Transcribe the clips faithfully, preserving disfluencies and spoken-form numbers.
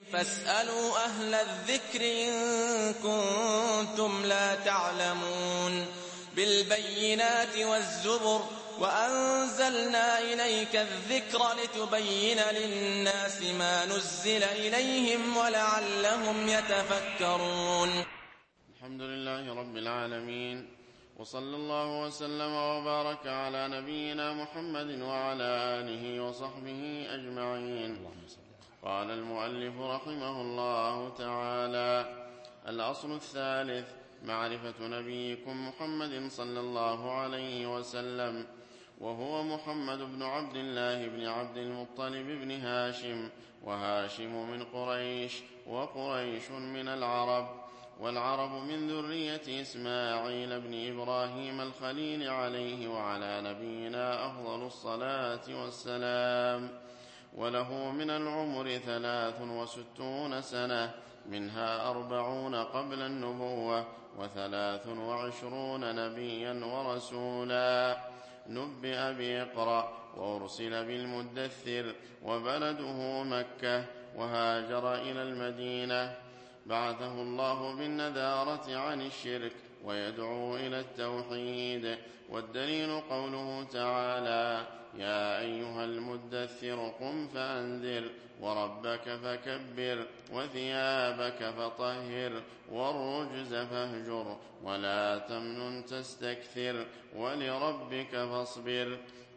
فاسألوا أهل الذكر إن كنتم لا تعلمون بالبينات والزبر وأنزلنا إليك الذكر لتبين للناس ما نزل إليهم ولعلهم يتفكرون. الحمد لله رب العالمين، وصلى الله وسلم وبارك على نبينا محمد وعلى آله وصحبه أجمعين. قال المؤلف رحمه الله تعالى: الأصل الثالث معرفة نبيكم محمد صلى الله عليه وسلم، وهو محمد بن عبد الله بن عبد المطلب بن هاشم، وهاشم من قريش، وقريش من العرب، والعرب من ذرية إسماعيل بن إبراهيم الخليل عليه وعلى نبينا أفضل الصلاة والسلام. وله من العمر ثلاث وستون سنة، منها أربعون قبل النبوة، وثلاث وعشرون نبيا ورسولا. نبئ بإقرأ وأرسل بالمدثر، وبلده مكة، وهاجر إلى المدينة. بعثه الله بالنذارة عن الشرك ويدعو إلى التوحيد. والدليل قوله تعالى: يا أيها المدثر قم فأنذر وربك فكبر وثيابك فطهر والرجز فاهجر ولا تمنن تستكثر ولربك فاصبر.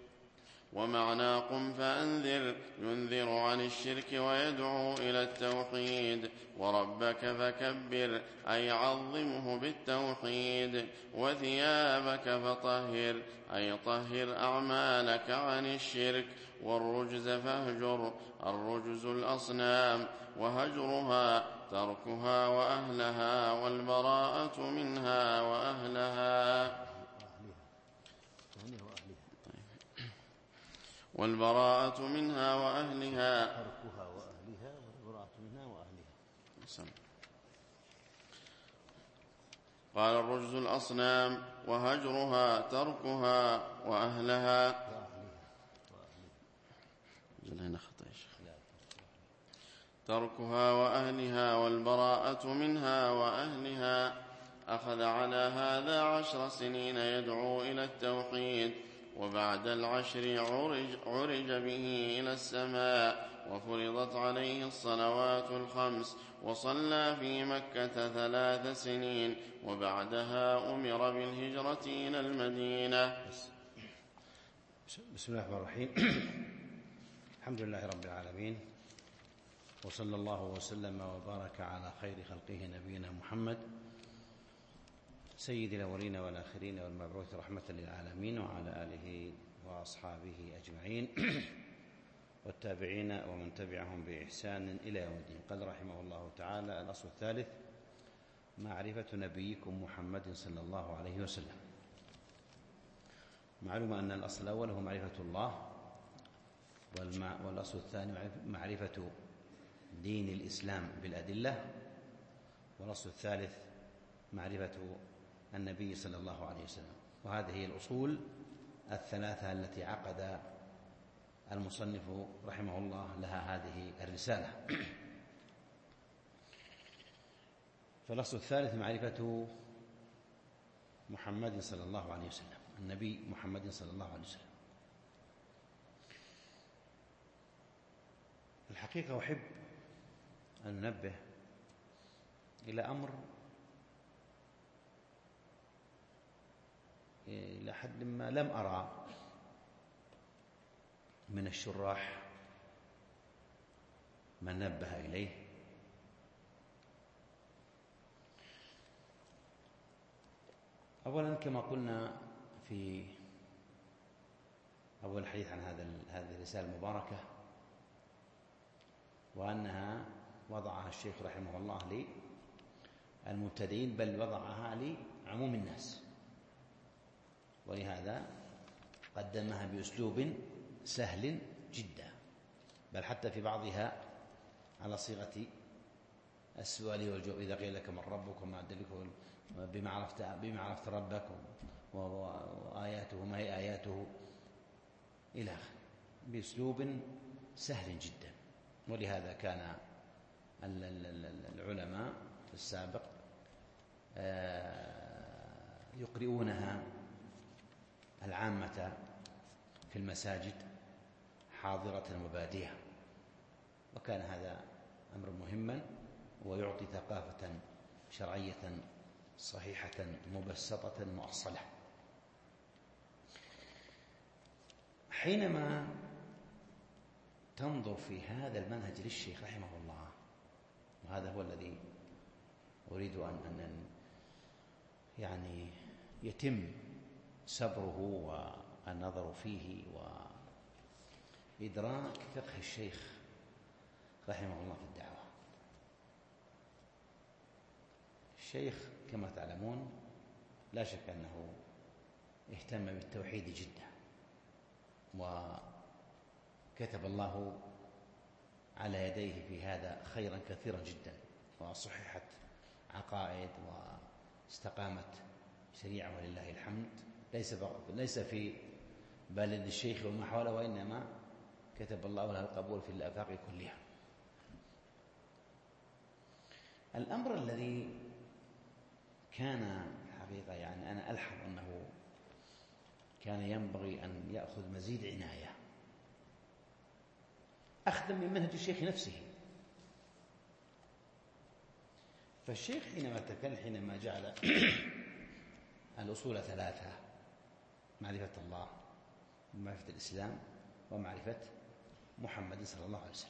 ومعنى قم فأنذر ينذر عن الشرك ويدعو إلى التوحيد، وربك فكبر أي عظمه بالتوحيد، وثيابك فطهر أي طهر أعمالك عن الشرك، والرجز فاهجر الرجز الأصنام، وهجرها تركها وأهلها، والبراءة منها وأهلها والبراءة منها وأهلها تركها وأهلها والبراءة منها وأهلها. قال: الرجز الأصنام، وهجرها تركها وأهلها. تركها وأهلها والبراءة منها وأهلها. أخذ على هذا عشر سنين يدعو إلى التوحيد، وبعد العشر عرج, عرج به إلى السماء، وفرضت عليه الصلوات الخمس، وصلى في مكة ثلاث سنين، وبعدها أمر بالهجرة إلى المدينة. بسم الله الرحمن الرحيم. الحمد لله رب العالمين، وصلى الله وسلم وبارك على خير خلقه نبينا محمد سيد الأولين والآخرين والمبعوث رحمة للعالمين، وعلى آله وأصحابه أجمعين والتابعين ومن تبعهم بإحسان إلى يوم الدين. قال رحمه الله تعالى: الأصل الثالث معرفة نبيكم محمد صلى الله عليه وسلم. معلوم أن الأصل الأول هو معرفة الله، والأصل الثاني معرفة دين الإسلام بالأدلة، والأصل الثالث معرفة النبي صلى الله عليه وسلم. وهذه هي الأصول الثلاثة التي عقد المصنف رحمه الله لها هذه الرسالة. فالأصل الثالث معرفة محمد صلى الله عليه وسلم، النبي محمد صلى الله عليه وسلم. الحقيقة أحب أن ننبه إلى أمر إلى حد ما لم أرى من الشراح من نبه إليه. أولا، كما قلنا في أول الحديث عن هذا هذه الرسالة المباركة، وأنها وضعها الشيخ رحمه الله للمبتدئين، بل وضعها لعموم الناس، ولهذا قدمها بأسلوب سهل جدا، بل حتى في بعضها على صيغة السؤال والجواب. إذا قيل لك من ربك وما أدلك بما عرفت بما عرفت ربك وآياته ما هي آياته إلى آخره، بأسلوب سهل جدا. ولهذا كان العلماء في السابق يقرؤونها العامة في المساجد حاضرة وبادية، وكان هذا أمر مهما ويعطي ثقافة شرعية صحيحة مبسطة مؤصلة. حينما تنظر في هذا المنهج للشيخ رحمه الله، وهذا هو الذي أريد أن أن يعني يتم صبره والنظر فيه وإدراك فقه الشيخ رحمه الله في الدعوة. الشيخ كما تعلمون لا شك أنه اهتم بالتوحيد جدا، وكتب الله على يديه في هذا خيرا كثيرا جدا، وصححت عقائد واستقامت شريعة ولله الحمد، ليس ليس في بلد الشيخ وما حوله، وإنما كتب الله له القبول في الآفاق كلها. الأمر الذي كان حقيقة يعني أنا ألحظ أنه كان ينبغي أن يأخذ مزيد عناية أخذا من منهج الشيخ نفسه. فالشيخ حينما تكلم حينما جعل الأصول ثلاثة: معرفة الله ومعرفة الإسلام ومعرفة محمد صلى الله عليه وسلم،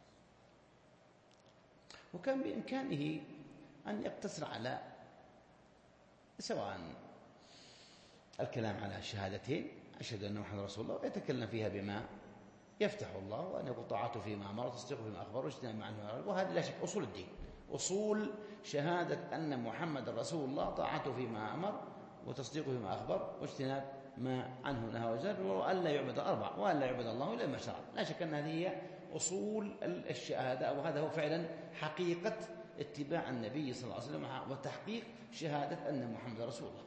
وكان بإمكانه أن يقتصر على سواء الكلام على الشهادتين أشهد أن محمد رسول الله ويتكلم فيها بما يفتح الله، وأن يكون طاعته فيما أمر وتصديقه فيما أخبر واجتناب ما عنه، وهذه لا شك أصول الدين، أصول شهادة أن محمد رسول الله طاعته فيما أمر وتصديقه فيما أخبر واجتناب ما عنه نهى وزجر، وأن لا يعبد أربع وأن لا يعبد الله إلا ما شرع. لا شك أن هذه هي أصول الشهادة، وهذا هو فعلا حقيقة اتباع النبي صلى الله عليه وسلم وتحقيق شهادة أن محمد رسول الله.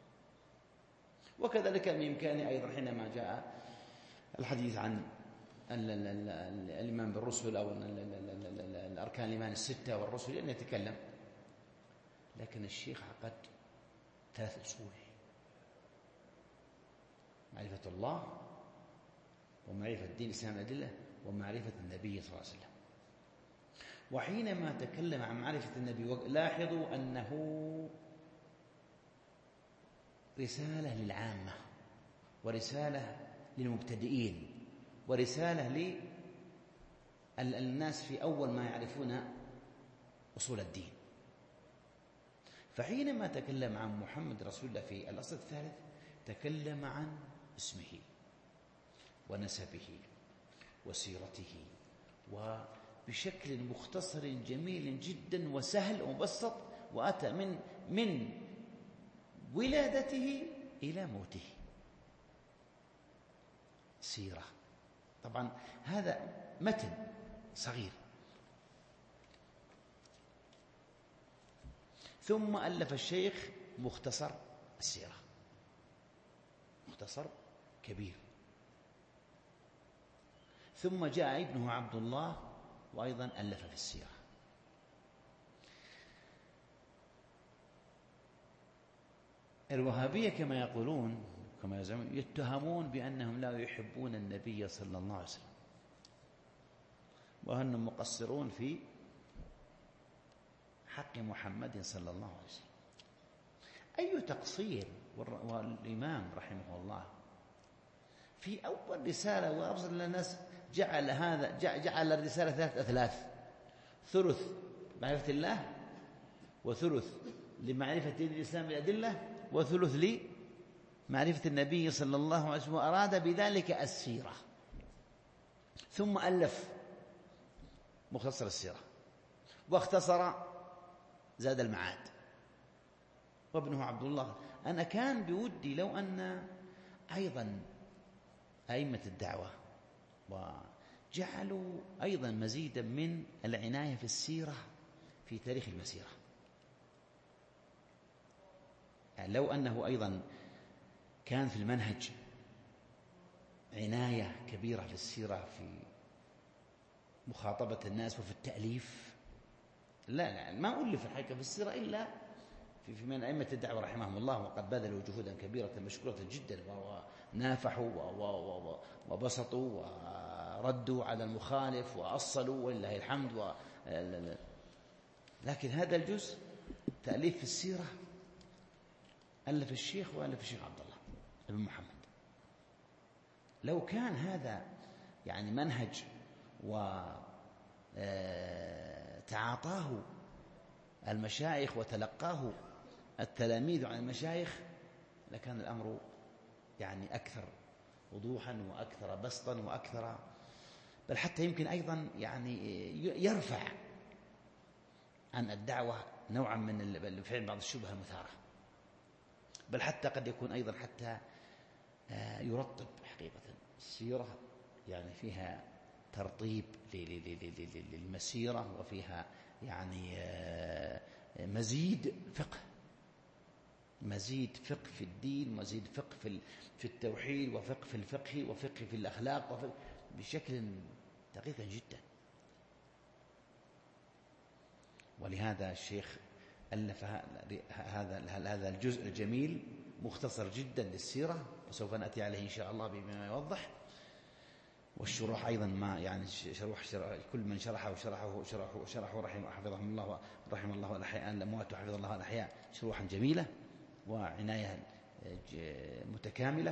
وكذلك بإمكانه أيضا حينما جاء الحديث عن الإيمان بالرسل أو الأركان الإيمان الستة والرسل أن يتكلم، لكن الشيخ عقد ثلاث أصول: معرفة الله ومعرفة الدين الإسلام الأدلة ومعرفة النبي صلى الله عليه وسلم. وحينما تكلم عن معرفة النبي لاحظوا أنه رسالة للعامة ورسالة للمبتدئين ورسالة للناس في أول ما يعرفون أصول الدين. فحينما تكلم عن محمد رسول الله في الأصل الثالث تكلم عن اسمه ونسبه وسيرته، وبشكل مختصر جميل جدا وسهل ومبسط، وأتى من من ولادته إلى موته سيرة. طبعا هذا متن صغير. ثم ألف الشيخ مختصر السيرة، مختصر كبير. ثم جاء ابنه عبد الله وأيضا ألف في السيرة. الوهابية كما يقولون كما يزعمون يتهمون بأنهم لا يحبون النبي صلى الله عليه وسلم، وأنهم مقصرون في حق محمد صلى الله عليه وسلم. أي تقصير! والإمام رحمه الله في أول رسالة وأبسط للناس جعل هذا جعل الرسالة ثلاث أثلاث: ثلث معرفة الله، وثلث لمعرفة دين الإسلام بالأدلة، وثلث لمعرفة النبي صلى الله عليه وسلم، وأراد بذلك السيرة. ثم ألف مختصر السيرة، واختصر زاد المعاد. وابنه عبد الله. أنا كان بودي لو أن أيضا أئمة الدعوة وجعلوا أيضا مزيدا من العناية في السيرة في تاريخ المسيرة، يعني لو أنه أيضا كان في المنهج عناية كبيرة في السيرة في مخاطبة الناس وفي التأليف لا لا ما ألف الحقيقة في السيرة إلا في في من أئمة الدعوة رحمهم الله، وقد بذلوا جهودا كبيرة مشكورة جدا، ونافحوا وبسطوا وردوا على المخالف وأصلوا ولله الحمد و... لكن هذا الجزء تأليف في السيرة ألف الشيخ وألف الشيخ عبد الله بن محمد. لو كان هذا يعني منهج وتعاطاه المشايخ وتلقاه التلاميذ عن المشايخ لكان الأمر يعني أكثر وضوحا وأكثر بسطا وأكثر، بل حتى يمكن أيضا يعني يرفع عن الدعوة نوعا من فعل بعض الشبهة المثارة، بل حتى قد يكون أيضا حتى يرطب حقيقة السيرة، يعني فيها ترطيب للمسيرة وفيها يعني مزيد فقه، مزيد فقه في الدين، مزيد فقه في في التوحيد، وفقه في الفقه، وفقه في الأخلاق، وفقه بشكل دقيق جدا. ولهذا الشيخ ألف هذا هذا الجزء الجميل مختصر جدا للسيرة، وسوف نأتي عليه إن شاء الله بما يوضح. والشروح أيضا ما يعني شروح, شروح كل من شرحه وشرحه شرحه شرحه رحمه حفظهم الله رحم الله الأحياء الأموات وحفظ الله الأحياء، شروحا جميلة وعناية متكاملة.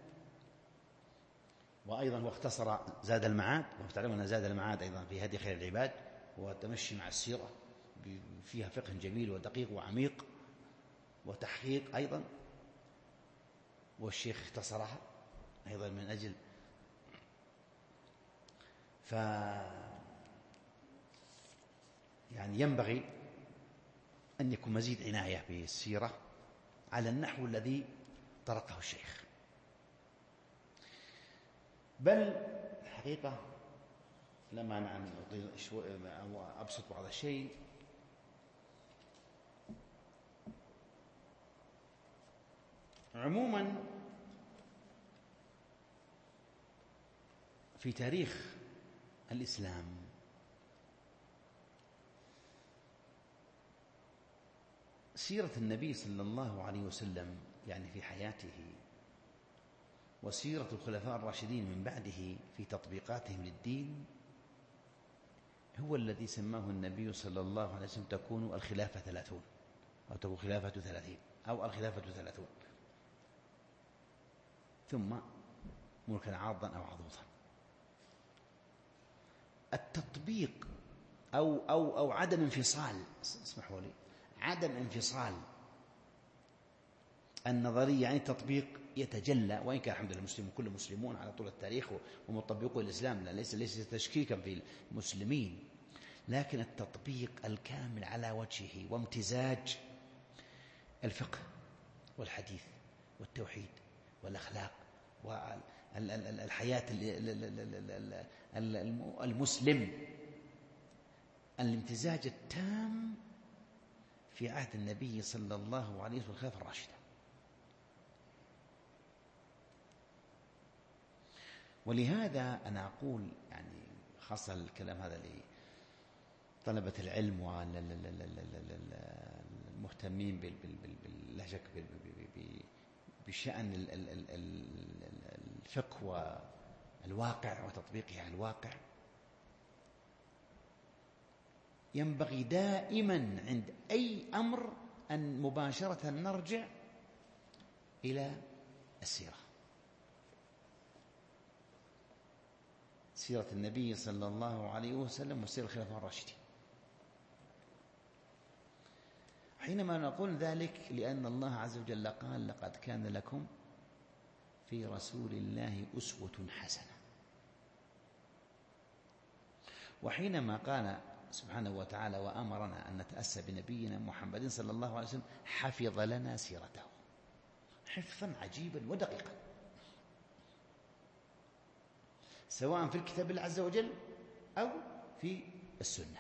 وأيضا هو اختصر زاد المعاد، وتعلمون أن زاد المعاد أيضا في هدي خير العباد وتمشي مع السيرة فيها فقه جميل ودقيق وعميق وتحقيق أيضا، والشيخ اختصرها أيضا من أجل ف يعني ينبغي أن يكون مزيد عناية بالسيرة على النحو الذي طرقه الشيخ. بل الحقيقة لما نعم أبسط بعض الشيء، عموما في تاريخ الإسلام سيرة النبي صلى الله عليه وسلم يعني في حياته، وسيرة الخلفاء الراشدين من بعده في تطبيقاتهم للدين، هو الذي سماه النبي صلى الله عليه وسلم تكون الخلافة ثلاثون، أو تكون خلافة ثلاثين، أو الخلافة ثلاثون، ثم ملكا عاضا أو عضوضا. التطبيق أو, أو, أو عدم انفصال، اسمحوا لي، عدم انفصال النظرية يعني التطبيق يتجلى، وإن كان الحمد لله المسلمون كل مسلمون على طول التاريخ ومطبقوا الإسلام، لا ليس ليس تشكيكا في المسلمين، لكن التطبيق الكامل على وجهه وامتزاج الفقه والحديث والتوحيد والأخلاق والحياة المسلم، الامتزاج التام في عهد النبي صلى الله عليه وسلم والخلافة الراشدة. ولهذا أنا أقول يعني خاصة الكلام هذا لطلبة العلم والمهتمين لا شك بشأن الفقه والواقع وتطبيقه على الواقع، ينبغي دائما عند أي أمر أن مباشرة نرجع إلى السيرة، سيرة النبي صلى الله عليه وسلم وسيرة الخلفاء الراشدين. حينما نقول ذلك لأن الله عز وجل قال: لقد كان لكم في رسول الله أسوة حسنة. وحينما قال سبحانه وتعالى: وأمرنا أن نتأسى بنبينا محمد صلى الله عليه وسلم، حفظ لنا سيرته حفظا عجيبا ودقيقا، سواء في الكتاب الله عز وجل أو في السنة.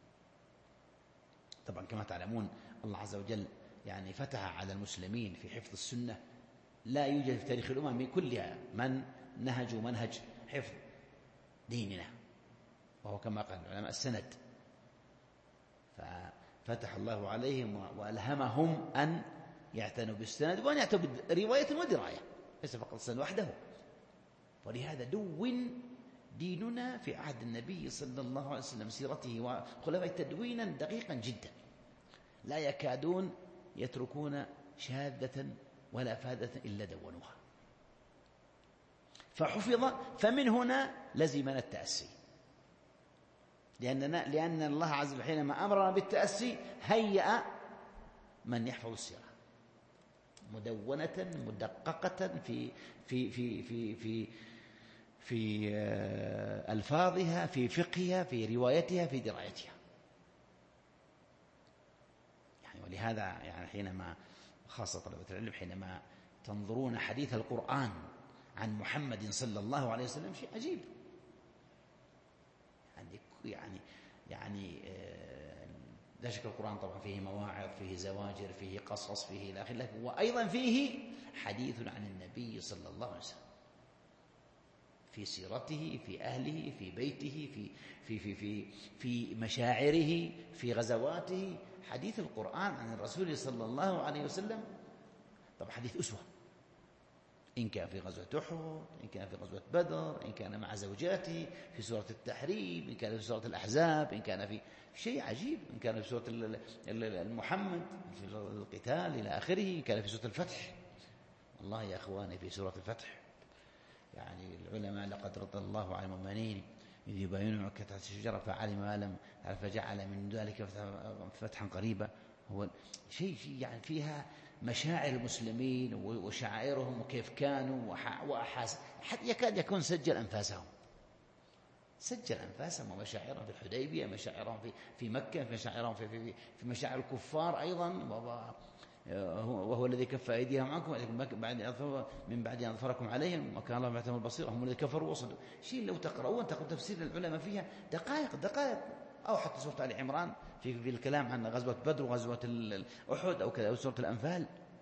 طبعا كما تعلمون الله عز وجل يعني فتح على المسلمين في حفظ السنة، لا يوجد في تاريخ الأمم كلها من نهجوا منهج حفظ ديننا، وهو كما قال العلماء السند. فتح الله عليهم وألهمهم أن يعتنوا بالسند وأن يعتنوا برواية ودراية، ليس فقط السند وحده. ولهذا دون ديننا في عهد النبي صلى الله عليه وسلم سيرته وخلفائه تدوينا دقيقا جدا، لا يكادون يتركون شاذة ولا فاذة إلا دونوها. فحفظ، فمن هنا لزمنا التأسي، لأننا لأن الله عز وجل حينما أمرنا بالتأسي هيأ من يحفظ السيرة مدونة مدققة في في في في في في ألفاظها، في فقهها، في روايتها، في درايتها. يعني ولهذا يعني حينما خاصة طلبة العلم حينما تنظرون حديث القرآن عن محمد صلى الله عليه وسلم شيء عجيب. يعني يعني يعني لا شك القرآن طبعا فيه مواعظ، فيه زواجر، فيه قصص، فيه إلى آخره، وأيضا فيه حديث عن النبي صلى الله عليه وسلم في سيرته، في أهله، في بيته، في في في في في مشاعره، في غزواته. حديث القرآن عن الرسول صلى الله عليه وسلم طبعا حديث أسوة، إن كان في غزوة أحد، إن كان في غزوة بدر، إن كان مع زوجاته، في سورة التحريم، إن كان في سورة الأحزاب، إن كان في شيء عجيب، إن كان في سورة المحمد في القتال إلى آخره، إن كان في سورة الفتح. والله يا أخواني في سورة الفتح يعني العلماء لقد رضي الله عن المؤمنين إذ يبايعونك تحت الشجرة فعلم ما لم فجعل من ذلك فتحا قريبا. هو شيء يعني فيها مشاعر المسلمين وشعائرهم وكيف كانوا وأحاس، حتى يكاد يكون سجل أنفاسهم سجل أنفاسهم ومشاعرهم في الحديبية، مشاعرهم في في مكة، مشاعرهم في في في مشاعر الكفار أيضا، وهو الذي كف أيديهم عنكم بعد من بعد أن أظفركم عليهم وكان الله معتم البصير، هم الذي كفروا وصدوا. شيء لو تقرؤون تقرؤون تفسير العلماء فيها دقائق دقائق، أو حتى سورة آل عمران في في الكلام عن غزوة بدر وغزوة أحد أو كذا، أو سورة الأنفال.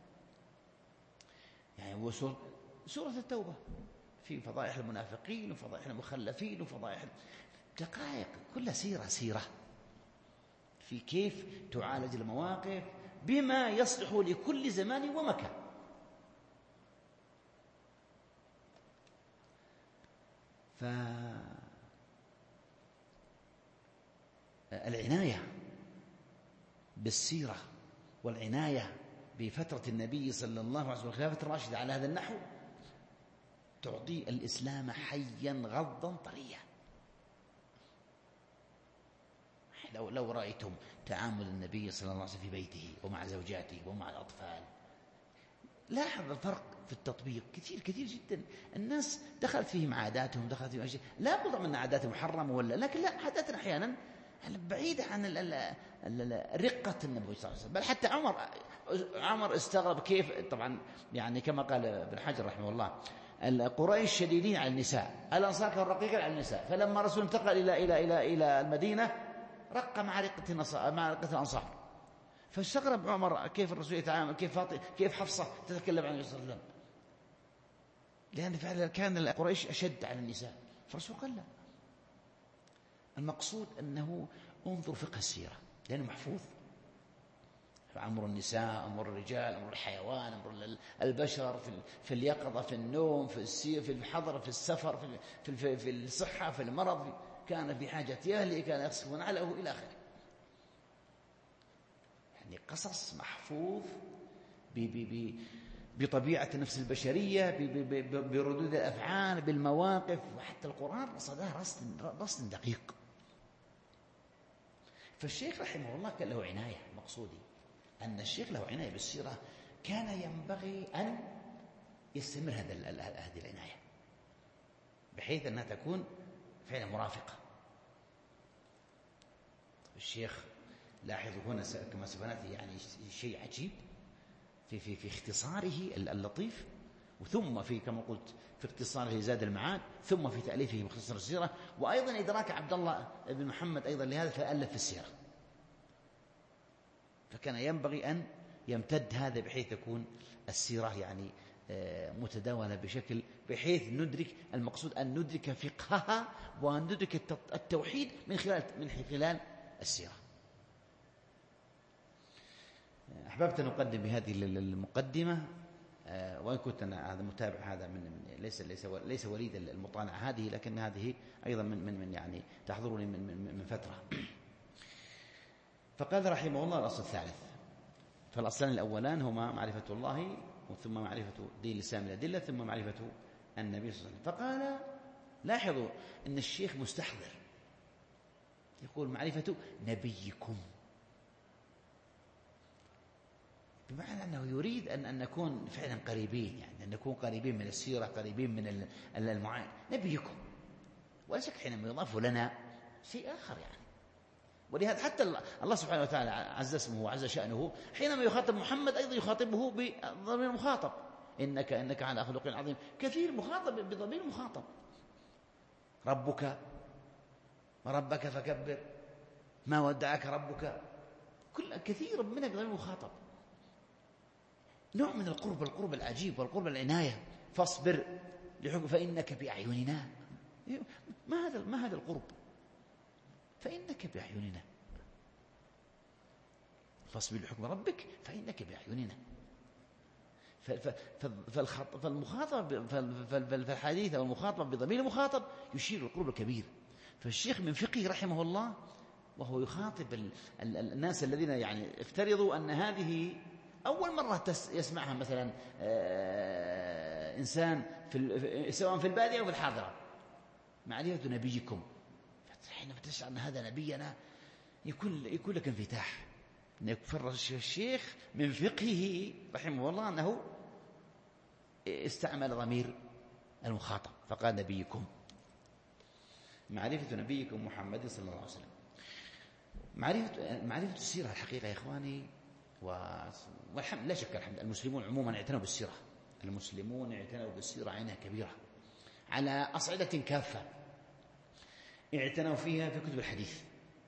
يعني هو سورة سورة التوبة في فضائح المنافقين وفضائح المخلفين وفضائح دقائق، كلها سيرة سيرة في كيف تعالج المواقف بما يصلح لكل زمان ومكان. فالعناية بالسيرة والعناية بفترة النبي صلى الله عليه وسلم الخلافة الراشدة على هذا النحو تعطي الإسلام حيا غضا طريا. لو لو رأيتم تعامل النبي صلى الله عليه وسلم في بيته ومع زوجاته ومع الأطفال، لاحظ الفرق في التطبيق كثير كثير جدا. الناس دخلت فيهم عاداتهم، دخلت فيهم أشياء لا بضع من عادات محرمة ولا، لكن لا عاداتنا أحيانا بعيدة عن رقة النبي صلى الله عليه وسلم. بل حتى عمر عمر استغرب كيف، طبعا يعني كما قال ابن حجر رحمه الله القريش شديدين على النساء، الأنصار كانوا رقيقين على النساء، فلما الرسول انتقل إلى إلى إلى إلى المدينة رق مع رقة مع رقة الأنصار. فاستغرب عمر كيف الرسول يتعامل، كيف فاطمة كيف حفصة تتكلم عن النبي صلى الله عليه وسلم، لأن فعلا كان القريش أشد على النساء. فالرسول قال لا، المقصود أنه انظر فقه السيرة لأنه محفوظ، فأمر النساء، أمر الرجال، أمر الحيوان، أمر البشر، في في اليقظة، في النوم، في السير، في الحضر، في السفر، في في في الصحة، في المرض، كان في حاجة أهله، كان يصفون عليه إلى آخره. يعني قصص محفوظ ب ب ب بطبيعة النفس البشرية، بردود الأفعال، بالمواقف، وحتى القرآن رصدها رصد رصد دقيق. فالشيخ رحمه الله كان له عناية. مقصودي أن الشيخ له عناية بالسيرة، كان ينبغي أن يستمر هذا هذه العناية بحيث أنها تكون فعلا مرافقة. الشيخ لاحظوا هنا كما سبناته يعني شيء عجيب في في في اختصاره اللطيف، وثم في كما قلت في اختصاره زاد المعاد، ثم في تأليفه مختصر السيرة، وأيضا إدراك عبد الله بن محمد أيضا لهذا فألف في السيرة. فكان ينبغي أن يمتد هذا بحيث تكون السيرة يعني متداولة بشكل بحيث ندرك المقصود أن ندرك فقهها وأن ندرك التوحيد من خلال من خلال السيرة. أحببت أن أقدم بهذه المقدمة، وإن كنت أنا هذا متابع هذا من ليس ليس ليس وليد المطالعة هذه، لكن هذه أيضا من من من يعني تحضرني من من من فترة. فقال رحمه الله الأصل الثالث، فالأصلان الأولان هما معرفة الله ثم معرفة دين الإسلام الأدلة ثم معرفة النبي صلى الله عليه وسلم. فقال لاحظوا أن الشيخ مستحضر، يقول معرفة نبيكم، بمعنى أنه يريد أن أن نكون فعلا قريبين، يعني أن نكون قريبين من السيرة، قريبين من المعاني. نبيكم، ولا شك حينما يضاف لنا شيء آخر يعني. ولهذا حتى الله سبحانه وتعالى عز اسمه وعز شأنه حينما يخاطب محمد أيضا يخاطبه بضمير المخاطب، إنك إنك على خلق عظيم. كثير مخاطب بضمير المخاطب، ربك وربك فكبر، ما ودعك ربك، كل كثير منها بضمير المخاطب. نوع من القرب، القرب العجيب والقرب العناية. فاصبر لحكم فإنك بأعيننا. ما هذا ما هذا القرب؟ فإنك بأعيننا، فاصبر لحكم ربك فإنك بأعيننا. فالمخاطب فالحديث أو المخاطب بضمير المخاطب يشير القرب الكبير. فالشيخ من فقهه رحمه الله وهو يخاطب الناس الذين يعني افترضوا أن هذه أول مرة يسمعها مثلا إنسان في سواء في البادية أو في الحاضرة، معرفة نبيكم. حينما تشعر أن هذا نبينا يكون يكون لك انفتاح. فرش الشيخ من فقهه رحمه الله أنه استعمل ضمير المخاطب، فقال نبيكم، معرفة نبيكم محمد صلى الله عليه وسلم. معرفة معرفة السيرة الحقيقة يا إخواني، والحمد لا شك الحمد المسلمون عموما اعتنوا بالسيرة، المسلمون اعتنوا بالسيرة عناية كبيرة على أصعدة كافة. اعتنوا فيها في كتب الحديث،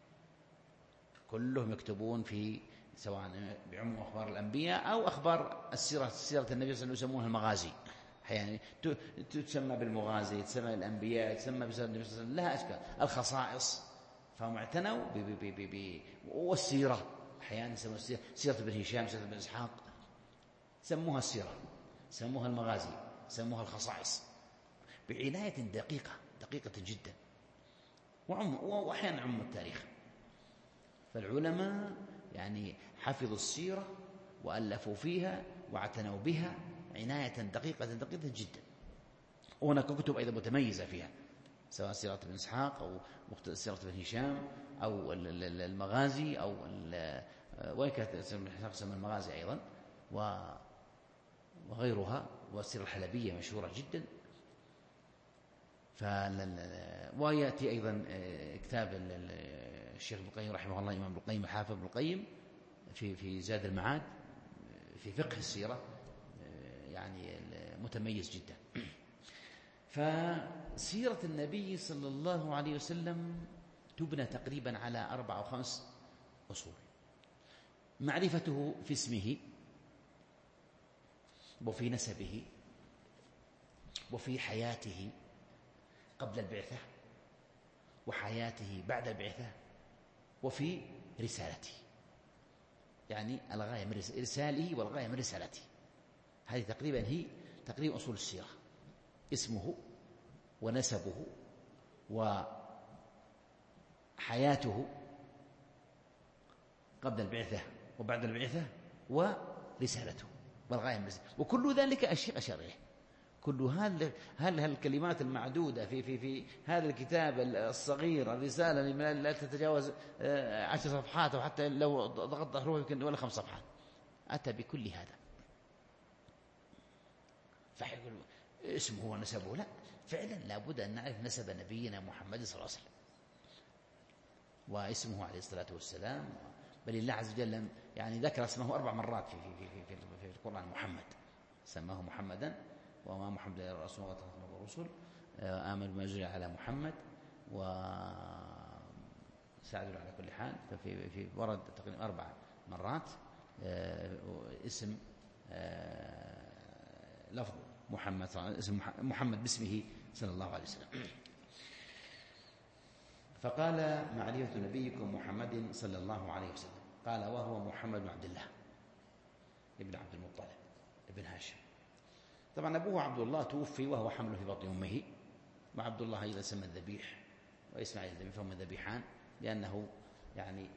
كلهم يكتبون في سواء بعموم أخبار الأنبياء أو أخبار السيرة، سيرة النبي صلى الله عليه وسلم يسمونها المغازي، يعني تسمى بالمغازي، تسمى بالأنبياء، تسمى بسيرة النبي صلى الله عليه وسلم، لها أشكال. الخصائص، فهم اعتنوا ب ب ب ب والسيرة، أحيانا يسمونها السيرة، سيرة ابن هشام، سيرة ابن إسحاق، سموها السيرة، سموها المغازي، سموها الخصائص، بعناية دقيقة دقيقة جدا، وأحيانا عم التاريخ. فالعلماء يعني حفظوا السيرة وألفوا فيها واعتنوا بها عناية دقيقة دقيقة جدا. وهناك كتب أيضا متميزة فيها، سواء سيرة ابن إسحاق أو سيرة ابن هشام أو المغازي أو وين كانت سيرة ابن إسحاق تسمى المغازي أيضا وغيرها، والسيرة الحلبية مشهورة جدا. ويأتي أيضا كتاب الشيخ ابن القيم رحمه الله، الإمام ابن القيم الحافظ ابن القيم في في زاد المعاد في فقه السيرة، يعني متميز جدا. فسيرة النبي صلى الله عليه وسلم تبنى تقريبا على أربع أو خمس أصول: معرفته في اسمه وفي نسبه وفي حياته قبل البعثة وحياته بعد البعثة وفي رسالته، يعني الغاية من إرساله والغاية من رسالته. هذه تقريبا هي تقريبا أصول السيرة: اسمه ونسبه وحياته قبل البعثة وبعد البعثة ورسالته والغاية من رسالته. وكل ذلك أشياء أشار إليه. كل هذه هل الكلمات المعدودة في في في هذا الكتاب الصغير، الرسالة اللي لا تتجاوز عشر صفحات، أو حتى لو ضغط ظهره يمكن ولا خمس صفحات، أتى بكل هذا. فيقول اسمه ونسبه، لا، فعلا لابد أن نعرف نسب نبينا محمد صلى الله عليه وسلم واسمه عليه الصلاة والسلام. بل الله عز وجل يعني ذكر اسمه أربع مرات في في في في, في القرآن. محمد سماه محمدا، وما محمد إلا رسول الله وخاتم الرسل، آمن بما أنزل على محمد، وساعد على كل حال. ففي في ورد تقريبا أربع مرات اسم لفظ محمد، اسم محمد باسمه صلى الله عليه وسلم. فقال معرفة نبيكم محمد صلى الله عليه وسلم، قال وهو محمد بن عبد الله. ابن عبد المطلب ابن هاشم. طبعا أبوه عبد الله توفي وهو حمل في بطن أمه، وعبد الله أيضا سمى الذبيح وإسماعيل الذبيح، فهما ذبيحان لأنه يعني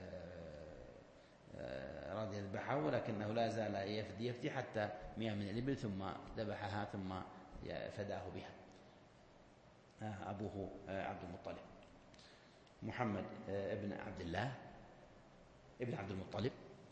رضي يذبحه، ولكنه لا زال يفدي يفدي حتى مئة من الإبل ثم ذبحها ثم فداه بها أبوه عبد المطلب. محمد ابن عبد الله ابن عبد المطلب.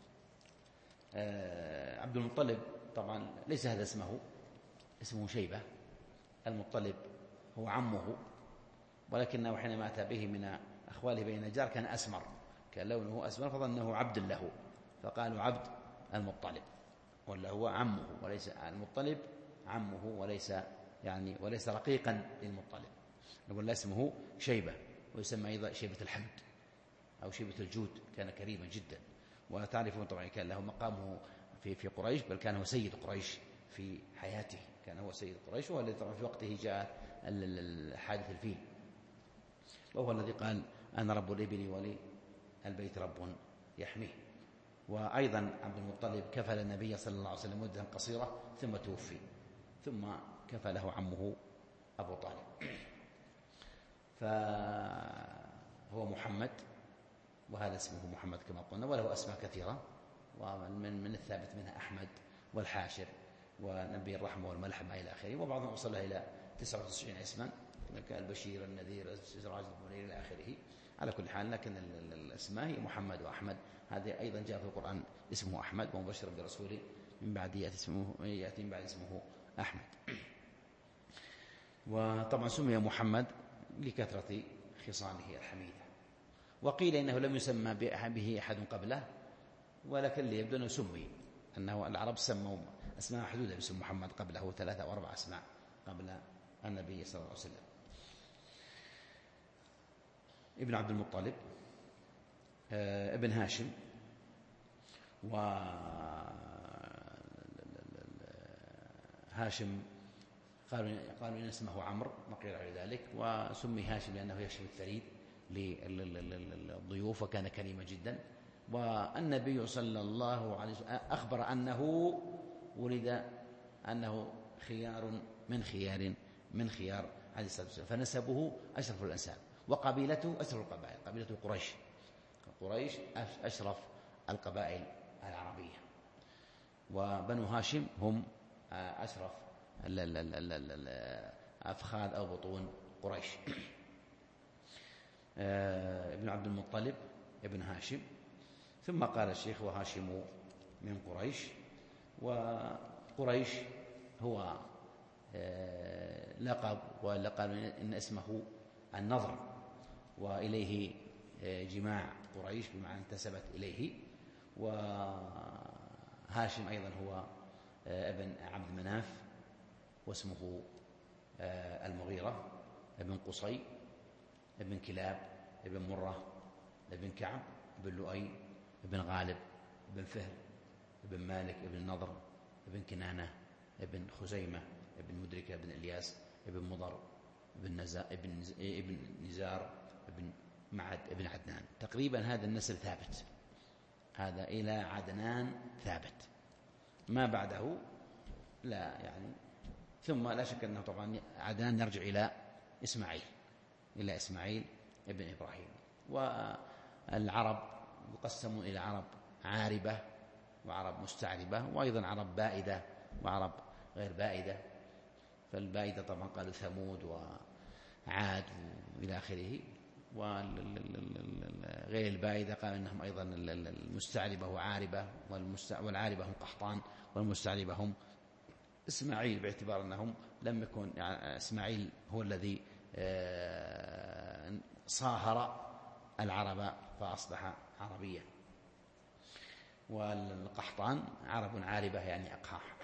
عبد المطلب طبعا ليس هذا اسمه، اسمه شيبة. المطلب هو عمه، ولكنه حينما أتى به من أخواله بين النجار كان أسمر، كان لونه أسمر، فظنه عبد له فقالوا عبد المطلب، ولا هو عمه وليس المطلب عمه وليس يعني وليس رقيقا للمطلب. نقول لا، اسمه شيبة، ويسمى أيضا شيبة الحمد أو شيبة الجود، كان كريما جدا. وتعرفون طبعا كان له مقامه في في قريش، بل كان هو سيد قريش في حياته، كان هو سيد قريش، وهو الذي طبعا في وقته جاء حادث الفيل، وهو الذي قال أنا رب الإبل ولي البيت رب يحميه. وأيضا عبد المطلب كفل النبي صلى الله عليه وسلم مدة قصيرة ثم توفي، ثم كفله عمه أبو طالب. فهو محمد، وهذا اسمه محمد كما قلنا، وله أسماء كثيرة، ومن من الثابت منها أحمد والحاشر ونبي الرحمة والملحمة إلى آخره، وبعضهم وصلها إلى تسعة وتسعين اسما، البشير النذير السراج المنير إلى آخره. على كل حال، لكن الأسماء هي محمد وأحمد. هذا أيضا جاء في القرآن اسمه أحمد، ومبشرا برسول من بعد يأتي اسمه يأتي من بعد اسمه أحمد. وطبعا سمي محمد لكثرة خصاله الحميدة. وقيل إنه لم يسمى به أحد قبله، ولكن اللي يبدو أنه سمي، أنه العرب سموا أسماء محدودة باسم محمد قبله، ثلاثة أو أربع أسماء قبل النبي صلى الله عليه وسلم. ابن عبد المطلب ابن هاشم، وهاشم قالوا قالوا إن اسمه عمرو، وقيل على ذلك، وسمي هاشم لأنه يشم الثريد للضيوف، وكان كريما جدا. والنبي صلى الله عليه وسلم أخبر أنه ولد أنه خيار من خيار من خيار عليه الصلاة والسلام، فنسبه أشرف الأنساب، وقبيلته أشرف القبائل، قبيلته قريش. قريش أشرف القبائل العربية، وبنو هاشم هم أشرف أفخاذ أو بطون قريش. ابن عبد المطلب ابن هاشم. ثم قال الشيخ وهاشم من قريش. وقريش هو لقب، ولقب إن اسمه النضر، وإليه جماع قريش بمعنى انتسبت إليه. وهاشم أيضا هو ابن عبد مناف، واسمه المغيرة، ابن قصي، ابن كلاب، ابن مرة، ابن كعب، ابن لؤي، ابن غالب، ابن فهر، ابن مالك، ابن النضر، ابن كنانة، ابن خزيمة، ابن مدركة، ابن إلياس، ابن مضر، ابن نزار، ابن ابن نزار، ابن معد، ابن عدنان. تقريبا هذا النسل ثابت، هذا إلى عدنان ثابت، ما بعده لا يعني. ثم لا شك أنه طبعا عدنان يرجع إلى إسماعيل، إلى إسماعيل ابن إبراهيم. والعرب يقسمون إلى عرب عاربة وعرب مستعربة، وأيضا عرب بائدة وعرب غير بائدة. فالبائدة طبعا قالوا ثمود وعاد إلى آخره، وغير البائدة قالوا إنهم أيضا المستعربة وعاربة، والعاربة هم قحطان، والمستعربة هم إسماعيل، باعتبار أنهم لم يكن يعني إسماعيل هو الذي صاهر العرب فأصبح عربيا، والقحطان عرب عاربة يعني أقحاح.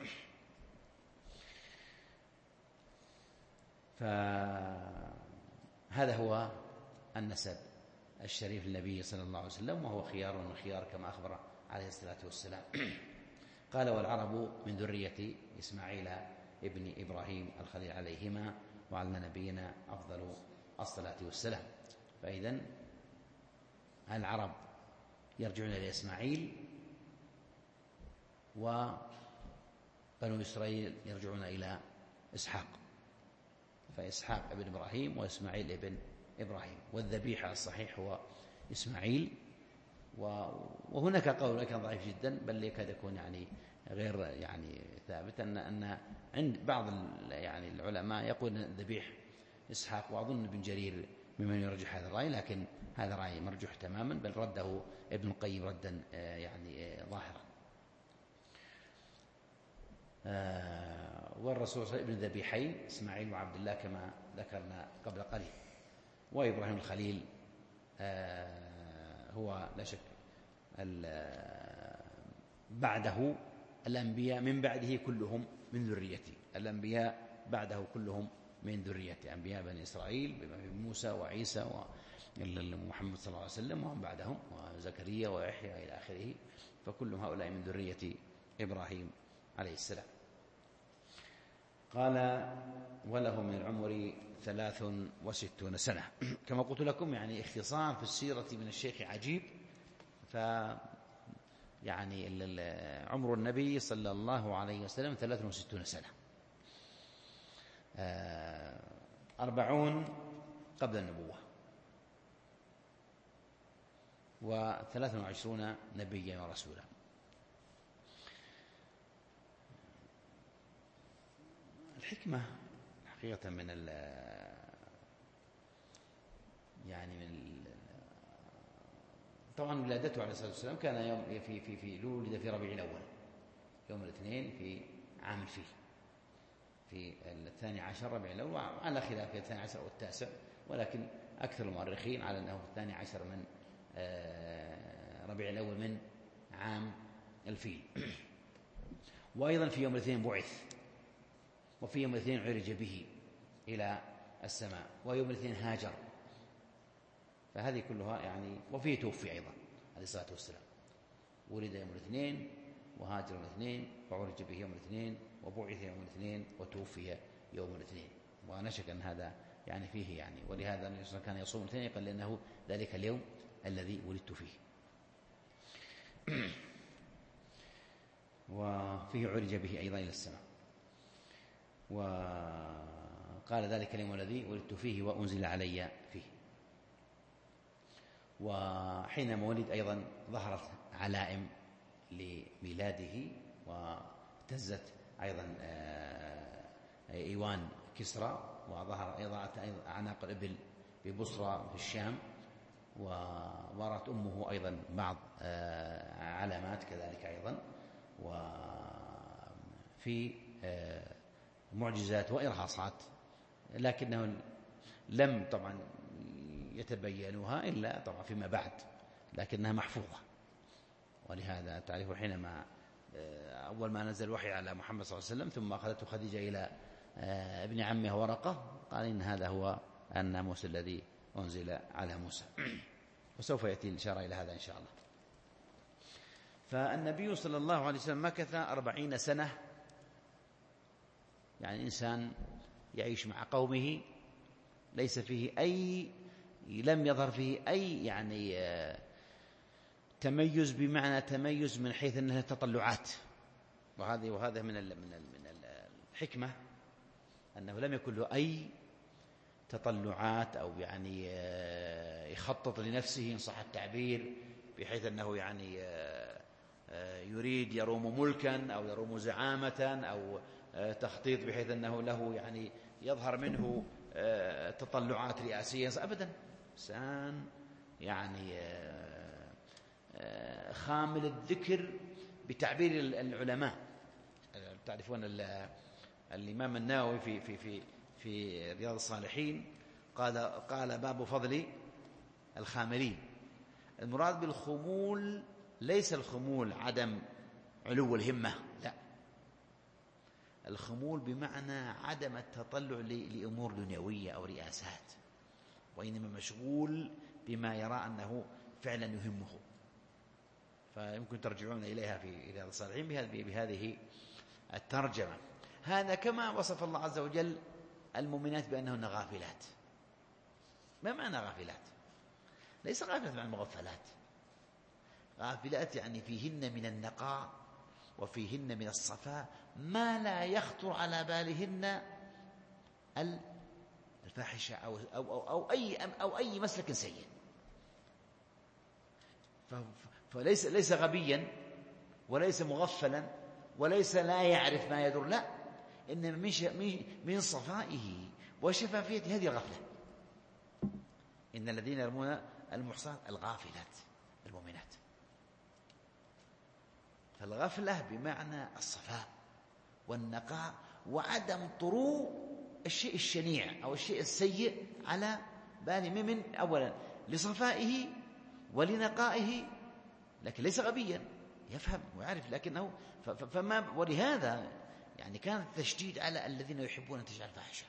فهذا هو النسب الشريف للنبي صلى الله عليه وسلم، وهو خيار من خيار كما أخبر عليه الصلاة والسلام. قال والعرب من ذرية إسماعيل ابن إبراهيم الخليل عليهما وعلى نبينا أفضل الصلاة والسلام. فإذن العرب يرجعون إلى إسماعيل وبنو إسرائيل يرجعون إلى إسحاق، فإسحاق ابن إبراهيم وإسماعيل ابن إبراهيم، والذبيحة الصحيح هو إسماعيل. وهناك قول لكن ضعيف جدا، بل يكاد يكون يعني غير يعني ثابت، أن أن عند بعض يعني العلماء يقول الذبيح إسحاق، وأظن ابن جرير ممن يرجح هذا الرأي، لكن هذا رأي مرجوح تماما، بل رده ابن القيم ردا يعني ظاهرا. والرسول صلى الله عليه وسلم ابن ذبيحين إسماعيل وعبد الله كما ذكرنا قبل قليل. وإبراهيم الخليل هو لا شك بعده الأنبياء من بعده كلهم من ذريته، الأنبياء بعده كلهم من ذريته، أنبياء بني إسرائيل بموسى وعيسى ومحمد صلى الله عليه وسلم ومن بعدهم وزكريا ويحيى إلى آخره، فكلهم هؤلاء من ذرية إبراهيم عليه السلام. قال وله من العمر ثلاث وستون سنة. كما قلت لكم يعني اختصار في السيرة من الشيخ عجيب. ف يعني عمر النبي صلى الله عليه وسلم ثلاث وستون سنة، أربعون قبل النبوة، وثلاث وعشرون نبيا ورسولا. الحكمة حقيقة من ال يعني من ال طبعا ولادته عليه الصلاة والسلام كان يوم في في في ولد في ربيع الأول يوم الاثنين في عام الفيل، في الثاني عشر ربيع الأول، على خلاف في الثاني عشر والتاسع، ولكن أكثر المؤرخين على أنه الثاني عشر من ربيع الأول من عام الفيل. وأيضا في يوم الاثنين بعث، وفي يوم الاثنين عرج به إلى السماء، ويوم الاثنين هاجر، فهذه كلها يعني. وفيه توفي أيضا عليه الصلاة والسلام، ولد يوم الاثنين وهاجر يوم الاثنين وعرج به يوم الاثنين وبعث يوم الاثنين وتوفي يوم الاثنين. وأنا شك أن هذا يعني فيه يعني، ولهذا النبي صلى الله عليه وسلم كان يصوم الاثنين، قال لأنه ذلك اليوم الذي ولدت فيه. وفيه عرج به أيضا إلى السماء، وقال ذلك اليوم الذي ولدت فيه وأنزل علي فيه. وحينما ولد أيضا ظهرت علائم لميلاده، واهتزت أيضا إيوان كسرى، وظهر أيضا أعناق الإبل ببصرى في الشام، وورت أمه أيضا بعض علامات كذلك أيضا، وفي معجزات وإرهاصات، لكنه لم طبعا يتبينوها إلا طبعا فيما بعد، لكنها محفوظة. ولهذا تعرف حينما أول ما نزل الوحي على محمد صلى الله عليه وسلم ثم أخذته خديجة إلى ابن عمه ورقة، قال إن هذا هو الناموس الذي أنزل على موسى. وسوف يأتي الإشارة إلى هذا إن شاء الله. فالنبي صلى الله عليه وسلم مكث أربعين سنة، يعني إنسان يعيش مع قومه ليس فيه أي لم يظهر فيه أي يعني تميز، بمعنى تميز من حيث أنها تطلعات. وهذه وهذا من من الحكمة أنه لم يكن له أي تطلعات أو يعني يخطط لنفسه إن صح التعبير، بحيث أنه يعني يريد يروم ملكا أو يروم زعامة أو تخطيط بحيث أنه له يعني يظهر منه تطلعات رئاسية أبدا. إنسان يعني خامل الذكر بتعبير العلماء. تعرفون الإمام النووي في في في في رياض الصالحين قال قال باب فضل الخاملين. المراد بالخمول ليس الخمول عدم علو الهمة، لا، الخمول بمعنى عدم التطلع لأمور دنيوية أو رئاسات، وإنما مشغول بما يرى أنه فعلا يهمه. فيمكن ترجعون إليها في رياض الصالحين بهذه الترجمة. هذا كما وصف الله عز وجل المؤمنات بأنهن غافلات. ما معنى غافلات؟ ليس غافلات مع المغفلات، غافلات يعني فيهن من النقاء وفيهن من الصفاء ما لا يخطر على بالهن الفاحشة أو, أو, أو, أو, أي, أو أي مسلك سيء. فليس ليس غبيا وليس مغفلا وليس لا يعرف ما يدور، لا، إنما من من صفائه وشفافيته هذه الغفلة. إن الذين يرمون المحصنات الغافلات المؤمنات. فالغفلة بمعنى الصفاء والنقاء وعدم طرو الشيء الشنيع أو الشيء السيء على باله من أولا لصفائه ولنقائه، لكن ليس غبيا، يفهم ويعرف، لكنه فما ولهذا يعني كان التشديد على الذين يحبون أن تشاع الفاحشة.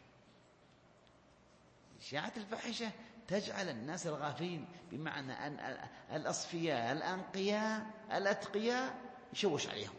إشاعة الفاحشة تجعل الناس الغافلين بمعنى أن الأصفياء الأنقياء الأتقياء يشوش عليهم.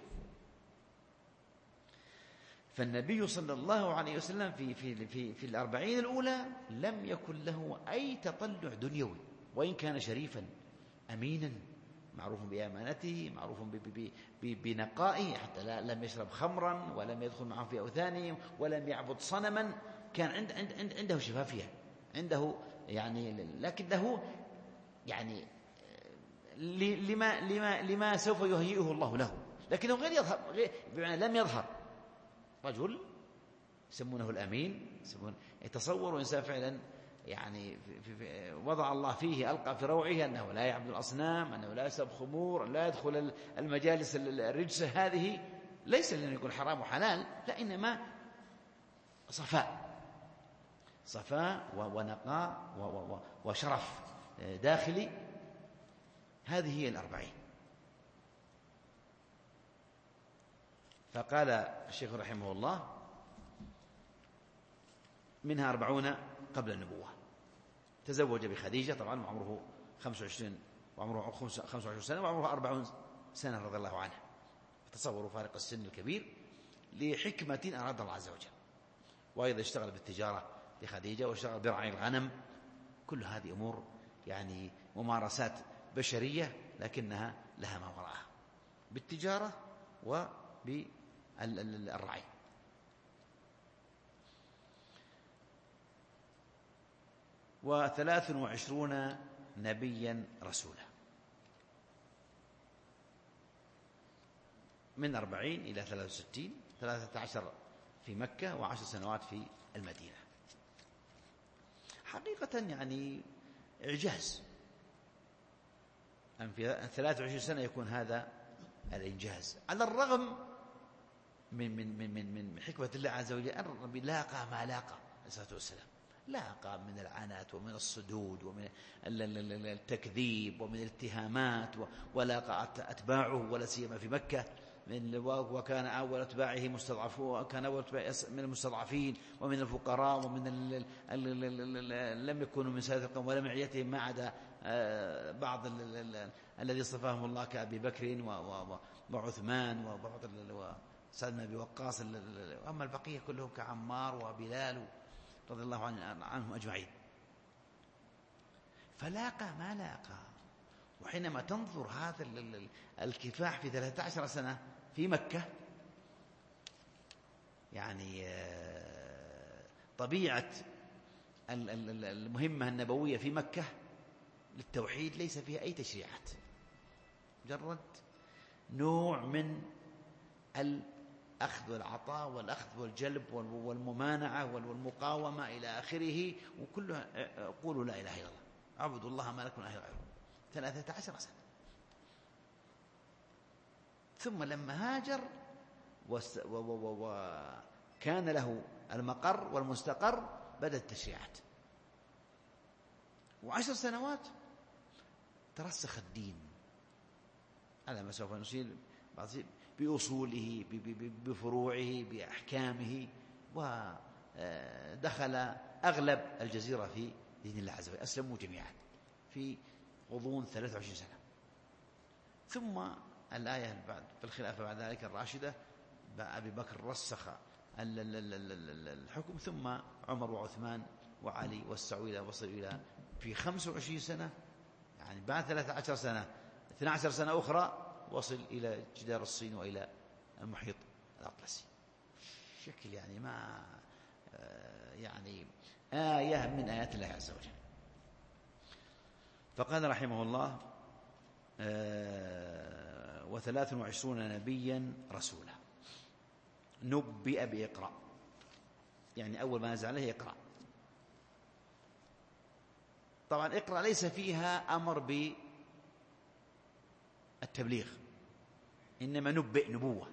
فالنبي صلى الله عليه وسلم في في في في الأربعين الأولى لم يكن له أي تطلع دنيوي، وإن كان شريفا أمينا معروف بأمانته معروف بنقائه، حتى لم يشرب خمرا ولم يدخل معهم في أوثانهم ولم يعبد صنما، كان عند عند عنده شفافية، عنده يعني، لكنه يعني لما لما لما سوف يهيئه الله له، لكنه غير يظهر، غير بمعنى لم يظهر. رجل يسمونه الأمين، يسمونه يتصور إنسان فعلا يعني في في وضع الله فيه ألقى في روعه أنه لا يعبد الأصنام، أنه لا يشرب خمور، لا يدخل المجالس الرجسة، هذه ليس لأن يكون حرام وحلال، لا، إنما صفاء صفاء ونقاء وشرف داخلي. هذه هي الأربعين. فقال الشيخ رحمه الله منها أربعون قبل النبوة. تزوج بخديجة طبعا وعمره خمسة وعشرين وعمره خمسة وعشرين سنة وعمره أربعون سنة رضي الله عنه. تصوروا فارق السن الكبير لحكمة أراد الله عز وجل. وأيضا اشتغل بالتجارة لخديجة واشتغل برعي الغنم. كل هذه أمور يعني ممارسات بشرية لكنها لها ما وراءها بالتجارة وبالرعي. وثلاث وعشرون نبيا رسولا، من أربعين إلى ثلاثة وستين، ثلاثة عشر في مكة وعشر سنوات في المدينة. حقيقة يعني إعجاز أن في ثلاثة وعشرين سنة يكون هذا الإنجاز، على الرغم من من من من من حكمة الله عز وجل. الرب لاقى ما لاقى عليه الصلاة والسلام، لاقى من العنات ومن الصدود ومن التكذيب ومن الاتهامات، ولاقى أتباعه ولا سيما في مكة، من وكان أول أتباعه مستضعفون، وكان أول من المستضعفين ومن الفقراء ومن لم يكونوا من سادة القوم ولا معيتهم ما عدا بعض الذي اصطفاهم الله كأبي بكر وعثمان وبعض وسعد بن أبي وقاص، وأما البقية كلهم كعمار وبلال رضي الله عنهم أجمعين. فلاقى ما لاقى. وحينما تنظر هذا الكفاح في ثلاثة عشر سنة في مكة، يعني طبيعة المهمة النبوية في مكة للتوحيد ليس فيها أي تشريعات، مجرد نوع من الأخذ والعطاء والأخذ والجلب والممانعة والمقاومة إلى آخره، وكلها قولوا لا إله إلا الله، اعبدوا الله ما لكم من إله غيره. ثلاثة عشر سنة. ثم لما هاجر وكان له المقر والمستقر بدأت التشريعات، وعشر سنوات ترسخ الدين على ما سوف نشير بأصوله بفروعه بأحكامه، ودخل أغلب الجزيرة في دين الله عز وجل، أسلموا جميعا في غضون ثلاثة وعشرين سنة. ثم الآية بعد في الخلافة بعد ذلك الراشدة، أبي بكر رسخ الحكم، ثم عمر وعثمان وعلي، والسعوا إلى وصل إلى في خمسة وعشرين سنة، يعني بعد ثلاثة عشر سنة اثنتا عشرة سنة أخرى وصل إلى جدار الصين وإلى المحيط الأطلسي. شكل يعني ما يعني آية من آيات الله عز وجل. فقال رحمه الله وثلاث وعشرون نبيا رسولا نبئ بإقراء، يعني أول ما نزل عليه إقراء. طبعا إقراء ليس فيها أمر بالتبليغ، إنما نبئ نبوة.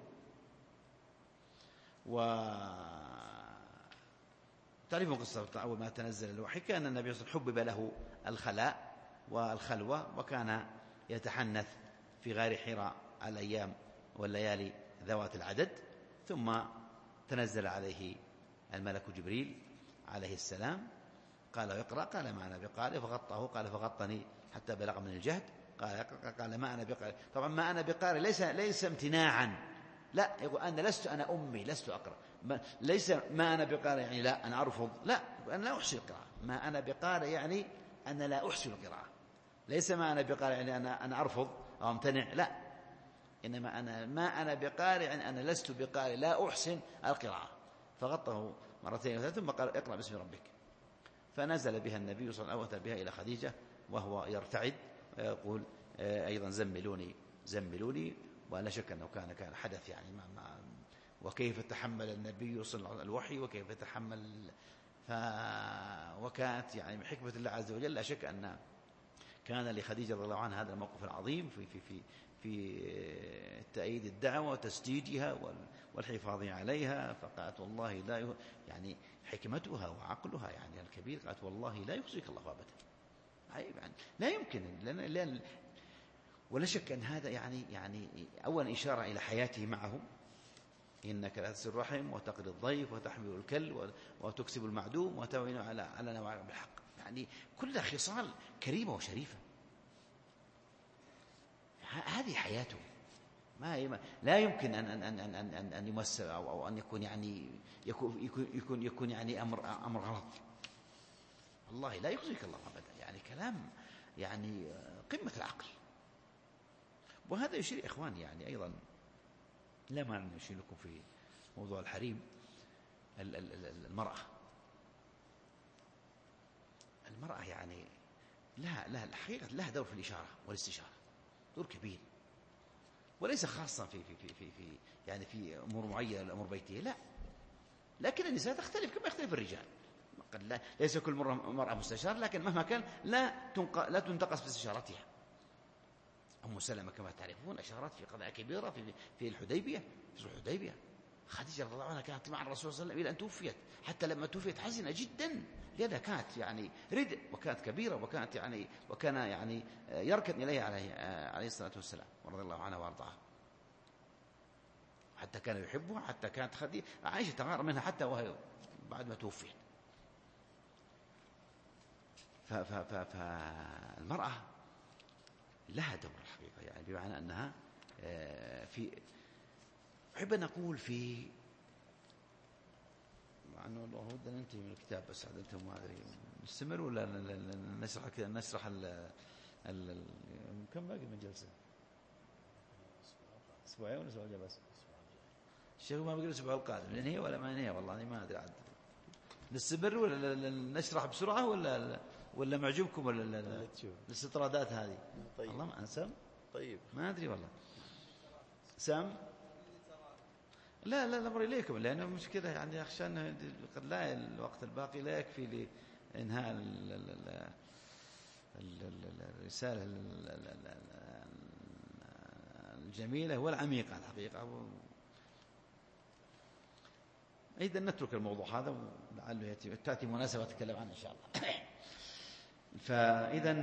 وتعرفون قصة أول ما تنزل الوحي كان النبي صلى الله عليه وسلم حبب له الخلاء والخلوة، وكان يتحنث في غار حراء على الأيام والليالي ذوات العدد، ثم تنزل عليه الملك جبريل عليه السلام قال اقرأ، قال ما أنا بقارئ، فغطاه قال فغطني حتى بلغ من الجهد، قال قال ما أنا بقارئ. طبعا ما أنا بقارئ ليس ليس امتناعا، لا، يقول أنا لست أنا أمي لست أقرأ، ليس ما أنا بقارئ يعني لا أنا أرفض، لا، أنا لا أحسن القراءة. ما أنا بقارئ يعني أنا لا أحسن القراءة، ليس ما أنا بقارئ يعني أنا أنا أرفض أو أمتنع، لا، إنما أنا ما أنا بقارئ يعني أنا لست بقارئ لا أحسن القراءة. فغطه مرتين وثلاث ثم قال اقرأ باسم ربك. فنزل بها النبي صلى الله عليه وسلم بها إلى خديجة وهو يرتعد ويقول أيضا زملوني زملوني. ولا شك أنه كان كان حدث يعني ما ما وكيف تحمل النبي صلى الله عليه وسلم الوحي وكيف يتحمل. ف وكانت يعني من حكمة الله عز وجل لا شك أن كان لخديجة رضي الله عنها هذا الموقف العظيم في في في في تأييد الدعوة وتسديدها والحفاظ عليها. فقالت والله لا يعني حكمتها وعقلها يعني الكبير، قالت والله لا يخزيك الله أبدا، يعني لا يمكن لأن لأن ولا شك أن هذا يعني يعني أولا إشارة إلى حياته معهم، إنك لا تصل الرحم وتقضي الضيف وتحمل الكل وتكسب المعدوم وتعين على على نواعم بالحق، يعني كلها خصال كريمة وشريفة. هذه حياته، ما لا يمكن أن أن أن أن أن أن يمثل أو أو أن يكون يعني يكون يكون يكون, يكون يعني أمر أمر غلط. والله لا يخزيك الله أبدا، يعني كلام يعني قمة العقل. وهذا يشير إخوان يعني أيضا لا مانع أن يشير لكم في موضوع الحريم. المرأة المرأة يعني لها لها الحقيقة لها دور في الإشارة والاستشارة، دور كبير، وليس خاصا في في في في, في يعني في أمور معينة أمور بيتية، لا، لكن النساء تختلف كما يختلف الرجال. قد لا ليس كل مرأة مستشار، لكن مهما كان لا تنق... لا تنتقص باستشارتها. أم سلمة كما تعرفون أشارت في قضايا كبيرة في في الحديبية في الحديبية خديجة رضي الله عنها كانت مع الرسول صلى الله عليه وسلم إلى أن توفيت، حتى لما توفيت حزنة جدا لأنها كانت يعني ردء وكانت كبيرة وكانت يعني وكان يعني يركن إليها عليه عليه الصلاة والسلام ورضي الله عنها وارضاها، حتى كان يحبها، حتى كانت خديجة عائشة تغار منها حتى وهي بعد ما توفيت. فالمرأة لها دور الحقيقة، يعني بمعنى أنها في أحب أن أقول في مع أنه الله ودنا ننتهي من الكتاب بس عاد أنتم ما أدري نستمر ولا نشرح كذا نشرح ال ال كم باقي من جلسة؟ أسبوعين ولا أسبوع بس؟ الشيخ ما بقول الأسبوع القادم لأن هي ولا ما هي والله أنا ما أدري عاد نستمر ولا نشرح بسرعة ولا ولا معجبكم ولا الاستطرادات هذه؟ طيب. الله ما أنسم طيب ما أدري والله سام لا لا الأمر إليكم لأنه مش كده يعني أخشى أنه قد لا الوقت الباقي لا يكفي لإنهاء الرسالة الجميلة والعميقة الحقيقة. إذا نترك الموضوع هذا ولعله تأتي مناسبة أتكلم عنه إن شاء الله. فإذا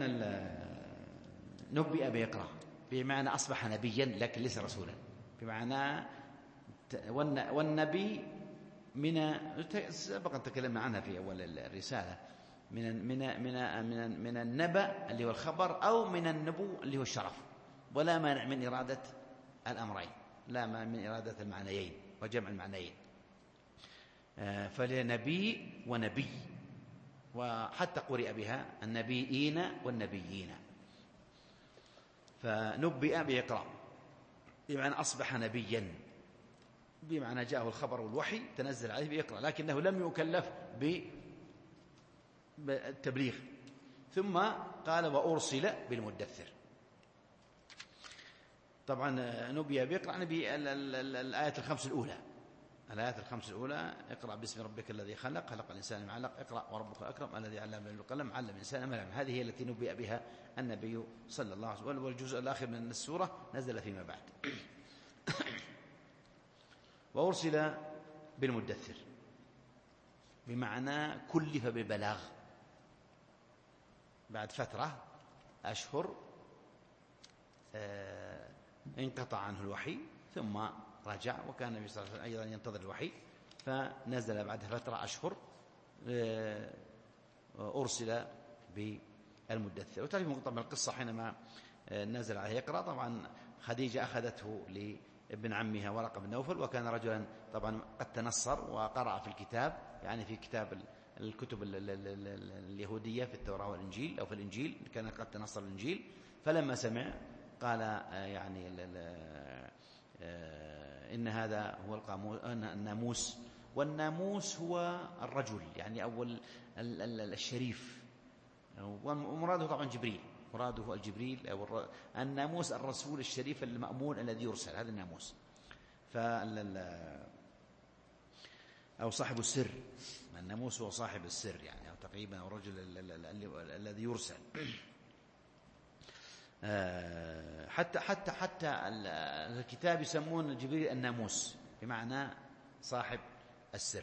نبئ بإقراء بمعنى أصبح نبيا لكن ليس رسولا، بمعنى والنبي من سبق أن تكلمنا عنها في أول الرسالة من من من من من النبأ اللي هو الخبر أو من النبو اللي هو الشرف، ولا مانع من إرادة الأمرين، لا من إرادة المعنيين وجمع المعنيين. فلنبي ونبي، وحتى قرئ بها النبيين والنبيين. فنبئ بإقراء بمعنى أصبح نبيا بمعنى جاءه الخبر والوحي تنزل عليه بيقرأ، لكنه لم يكلف بالتبليغ. ثم قال وأرسل بالمدثر. طبعا نبي بيقرأ نبي الآيات الخمس الأولى، الآيات الخمس الأولى: اقرأ باسم ربك الذي خلق، خلق الإنسان من علق، اقرأ وربك الأكرم الذي علم بالقلم، علم الإنسان ما لم. هذه هي التي نبئ بها النبي صلى الله عليه وسلم. والجزء الآخر من السورة نزل فيما بعد. وأرسل بالمدثر بمعنى كلف بالبلاغ بعد فترة أشهر آه انقطع عنه الوحي ثم رجع، وكان النبي صلى الله عليه وسلم أيضا ينتظر الوحي، فنزل بعد فترة أشهر آه أرسل بالمدثر. وتعرف مقطع من القصة حينما آه نزل عليه يقرأ، طبعا خديجة أخذته لابن عمها ورقة بن نوفل، وكان رجلا طبعا قد تنصر وقرأ في الكتاب، يعني في كتاب الكتب اليهودية في التوراة والإنجيل أو في الإنجيل، كان قد تنصر الإنجيل. فلما سمع قال يعني إن هذا هو الناموس، والناموس هو الرجل يعني أول الشريف، ومراده طبعا جبريل، مراده الجبريل أو الناموس الرسول الشريف المأمون الذي يرسل، هذا الناموس. فال أو صاحب السر، الناموس هو صاحب السر يعني، أو تقريبا أو الرجل الذي يرسل. حتى حتى حتى الكتاب يسمون جبريل الناموس بمعنى صاحب السر.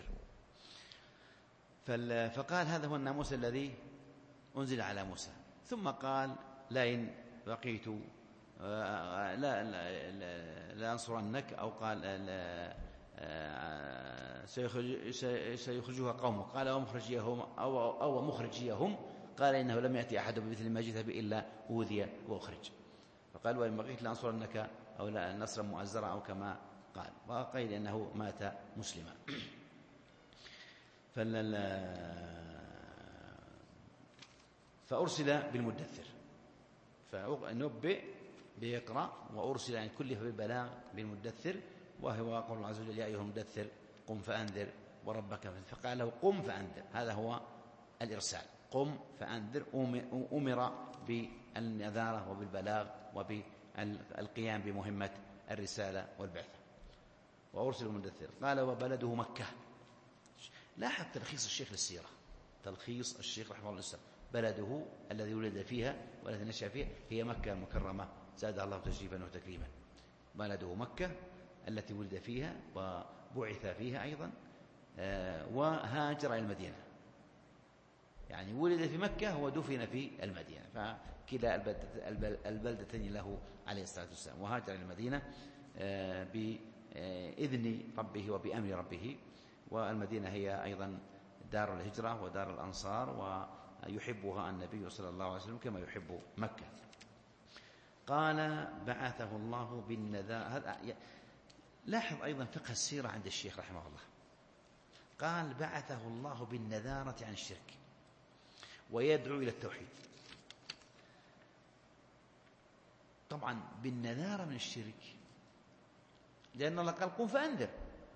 فقال هذا هو الناموس الذي أنزل على موسى. ثم قال لئن بقيت لا لا, لا, لا أنصرنك، أو قال لا سيخرجها قومه، قال ومخرجيهم أو, أو مخرجيهم، قال إنه لم يأتي أحد بمثل ما جئت به إلا أوذي وأخرج. فقال وإن بقيت لأنصرنك أو لا نصرا مؤزرا أو كما قال، وقيل إنه مات مسلما. فأرسل بالمدثر، فنبئ بيقرأ، وأرسل يعني كلف بالبلاغ بالمدثر، وهو قول الله عز وجل يا أيها المدثر قم فأنذر وربك. فقال له قم فأنذر، هذا هو الإرسال، قم فأنذر، أمر بالنذارة وبالبلاغ وبالقيام بمهمة الرسالة والبعثة. وأرسل المدثر. قال وبلده مكة. لاحظ تلخيص الشيخ للسيرة، تلخيص الشيخ رحمه الله السلام: بلده الذي ولد فيها والذي نشأ فيها هي مكة المكرمة زادها الله تشريفا وتكريما. بلده مكة التي ولد فيها وبعث فيها أيضا، وهاجر إلى المدينة، يعني ولد في مكة ودفن في المدينة، فكلا البلدتين له عليه الصلاة والسلام. وهاجر إلى المدينة بإذن ربه وبأمر ربه، والمدينة هي أيضا دار الهجرة ودار الأنصار، ويحبها النبي صلى الله عليه وسلم كما يحب مكة. قال بعثه الله بالنذارة. لاحظ أيضا فقه السيرة عند الشيخ رحمه الله، قال بعثه الله بالنذارة عن الشرك ويدعو إلى التوحيد. طبعا بالنذارة من الشرك، لأن الله قال قم فأنذر،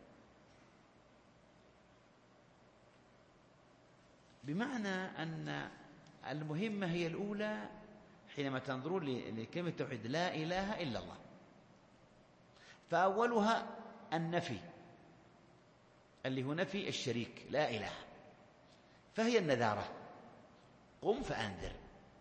بمعنى أن المهمة هي الأولى حينما تنظرون لكلمة التوحيد لا إله إلا الله، فأولها النفي اللي هو نفي الشريك، لا إله، فهي النذارة، قم فأنذر،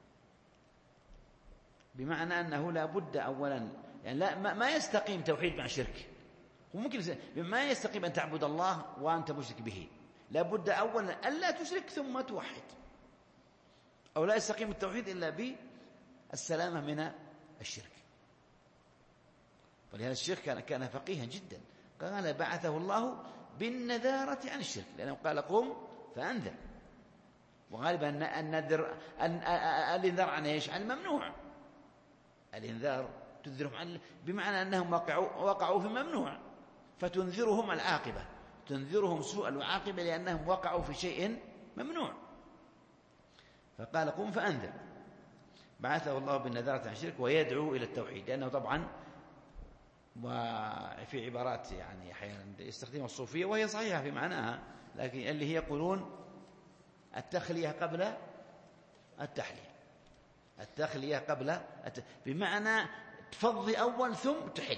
بمعنى أنه لا بد أولا يعني لا ما يستقيم توحيد مع شرك، وممكن ما يستقيم أن تعبد الله وأنت مشرك به، لا بد أولا ألا تشرك ثم توحد، أو لا يستقيم التوحيد إلا بالسلامة من الشرك. ولهذا الشيخ كان كان فقيها جدا، قال بعثه الله بالنذارة عن الشرك، لأنه قال قم فأنذر، وغالبا النذر الانذار عن ايش؟ عن الممنوع. الانذار تنذرهم عن، بمعنى أنهم وقعوا وقعوا في ممنوع، فتنذرهم العاقبة، تنذرهم سوء العاقبة لأنهم وقعوا في شيء ممنوع. فقال قم فأنذر، بعثه الله بالنذارة عن الشرك ويدعو إلى التوحيد، لأنه طبعا وفي عبارات يعني أحيانا يستخدمها الصوفية وهي صحيحة في معناها، لكن اللي هي يقولون التخلية قبل التحلية، التخلية قبل الت... بمعنى تفضي أول ثم تحل.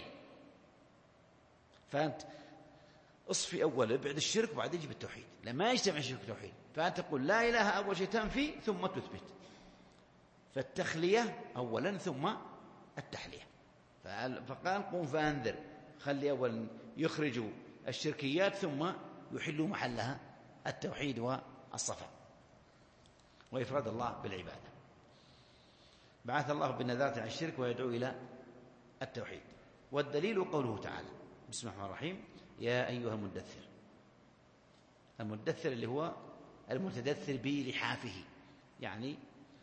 فأنت اصفي أول ابعد الشرك وبعد يجب التوحيد، لما يجتمع الشرك والتوحيد. فأنت تقول لا إله أول شيء تنفي ثم تثبت، فالتخلية أولا ثم التحلية. فقال قم فأنذر، خلي أولا يخرجوا الشركيات ثم يحلوا محلها التوحيد والصفاء وإفراد الله بالعبادة. بعث الله بالنذارة عن الشرك ويدعو إلى التوحيد. والدليل قوله تعالى بسم الله الرحمن الرحيم يا أيها المدثر. المدثر اللي هو المتدثر بلحافه، يعني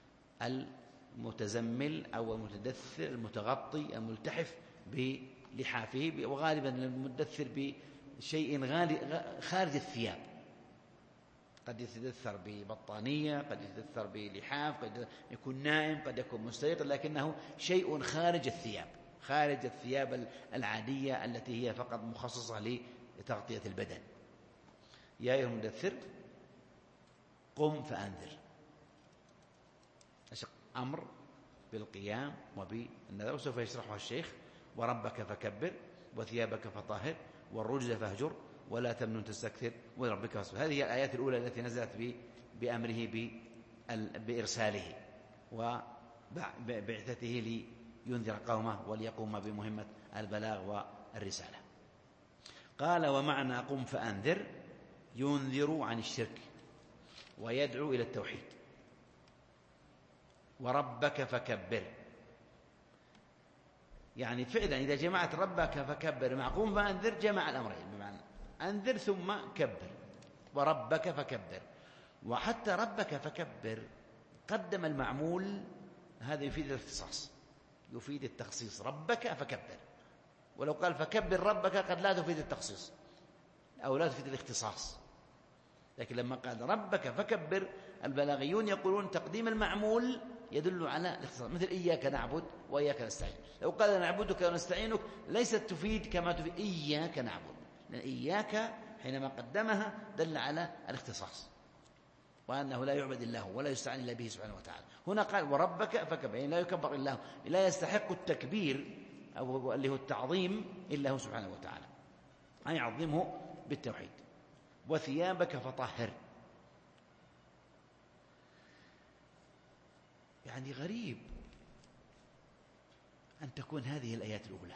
المتزمل أو المتدثر المتغطي الملتحف بلحافه، وغالبا المدثر بشيء خارج الثياب، قد يتدثر ببطانية، قد يتدثر بلحاف، قد يكون نائم، قد يكون مستيقظ، لكنه شيء خارج الثياب، خارج الثياب العادية التي هي فقط مخصصة لتغطية البدن. يا أيها المدثر قم فأنذر، أمر بالقيام وبالنذر، وسوف يشرحها الشيخ. وربك فكبر وثيابك فطهر والرجز فاهجر ولا تمنن تستكثر ولربك فاصبر. هذه الآيات الأولى التي نزلت بأمره بإرساله وبعثته لينذر قومه وليقوم بمهمة البلاغ والرسالة. قال ومعنى قم فأنذر ينذر عن الشرك ويدعو إلى التوحيد. وربك فكبر، يعني فعلا إذا جمعت ربك فكبر مع قم فأنذر جمع الأمرين، بمعنى أنذر ثم كبر. وربك فكبر، وحتى ربك فكبر قدم المعمول، هذا يفيد الاختصاص، يفيد التخصيص. ربك فكبر، ولو قال فكبر ربك قد لا تفيد التخصيص أو لا تفيد الاختصاص، لكن لما قال ربك فكبر البلاغيون يقولون تقديم المعمول يدل على الاختصاص، مثل إياك نعبد وإياك نستعين. لو قال نعبدك ونستعينك ليست تفيد كما تفيد إياك نعبد، لأن إياك حينما قدمها دل على الاختصاص وأنه لا يعبد الله ولا يستعين إلا به سبحانه وتعالى. هنا قال وربك فكبر، يعني لا يكبر إلا هو، لا يستحق التكبير أو اللي هو التعظيم إلا هو سبحانه وتعالى، أن يعظمه بالتوحيد. وثيابك فطهر، يعني غريب أن تكون هذه الآيات الأولى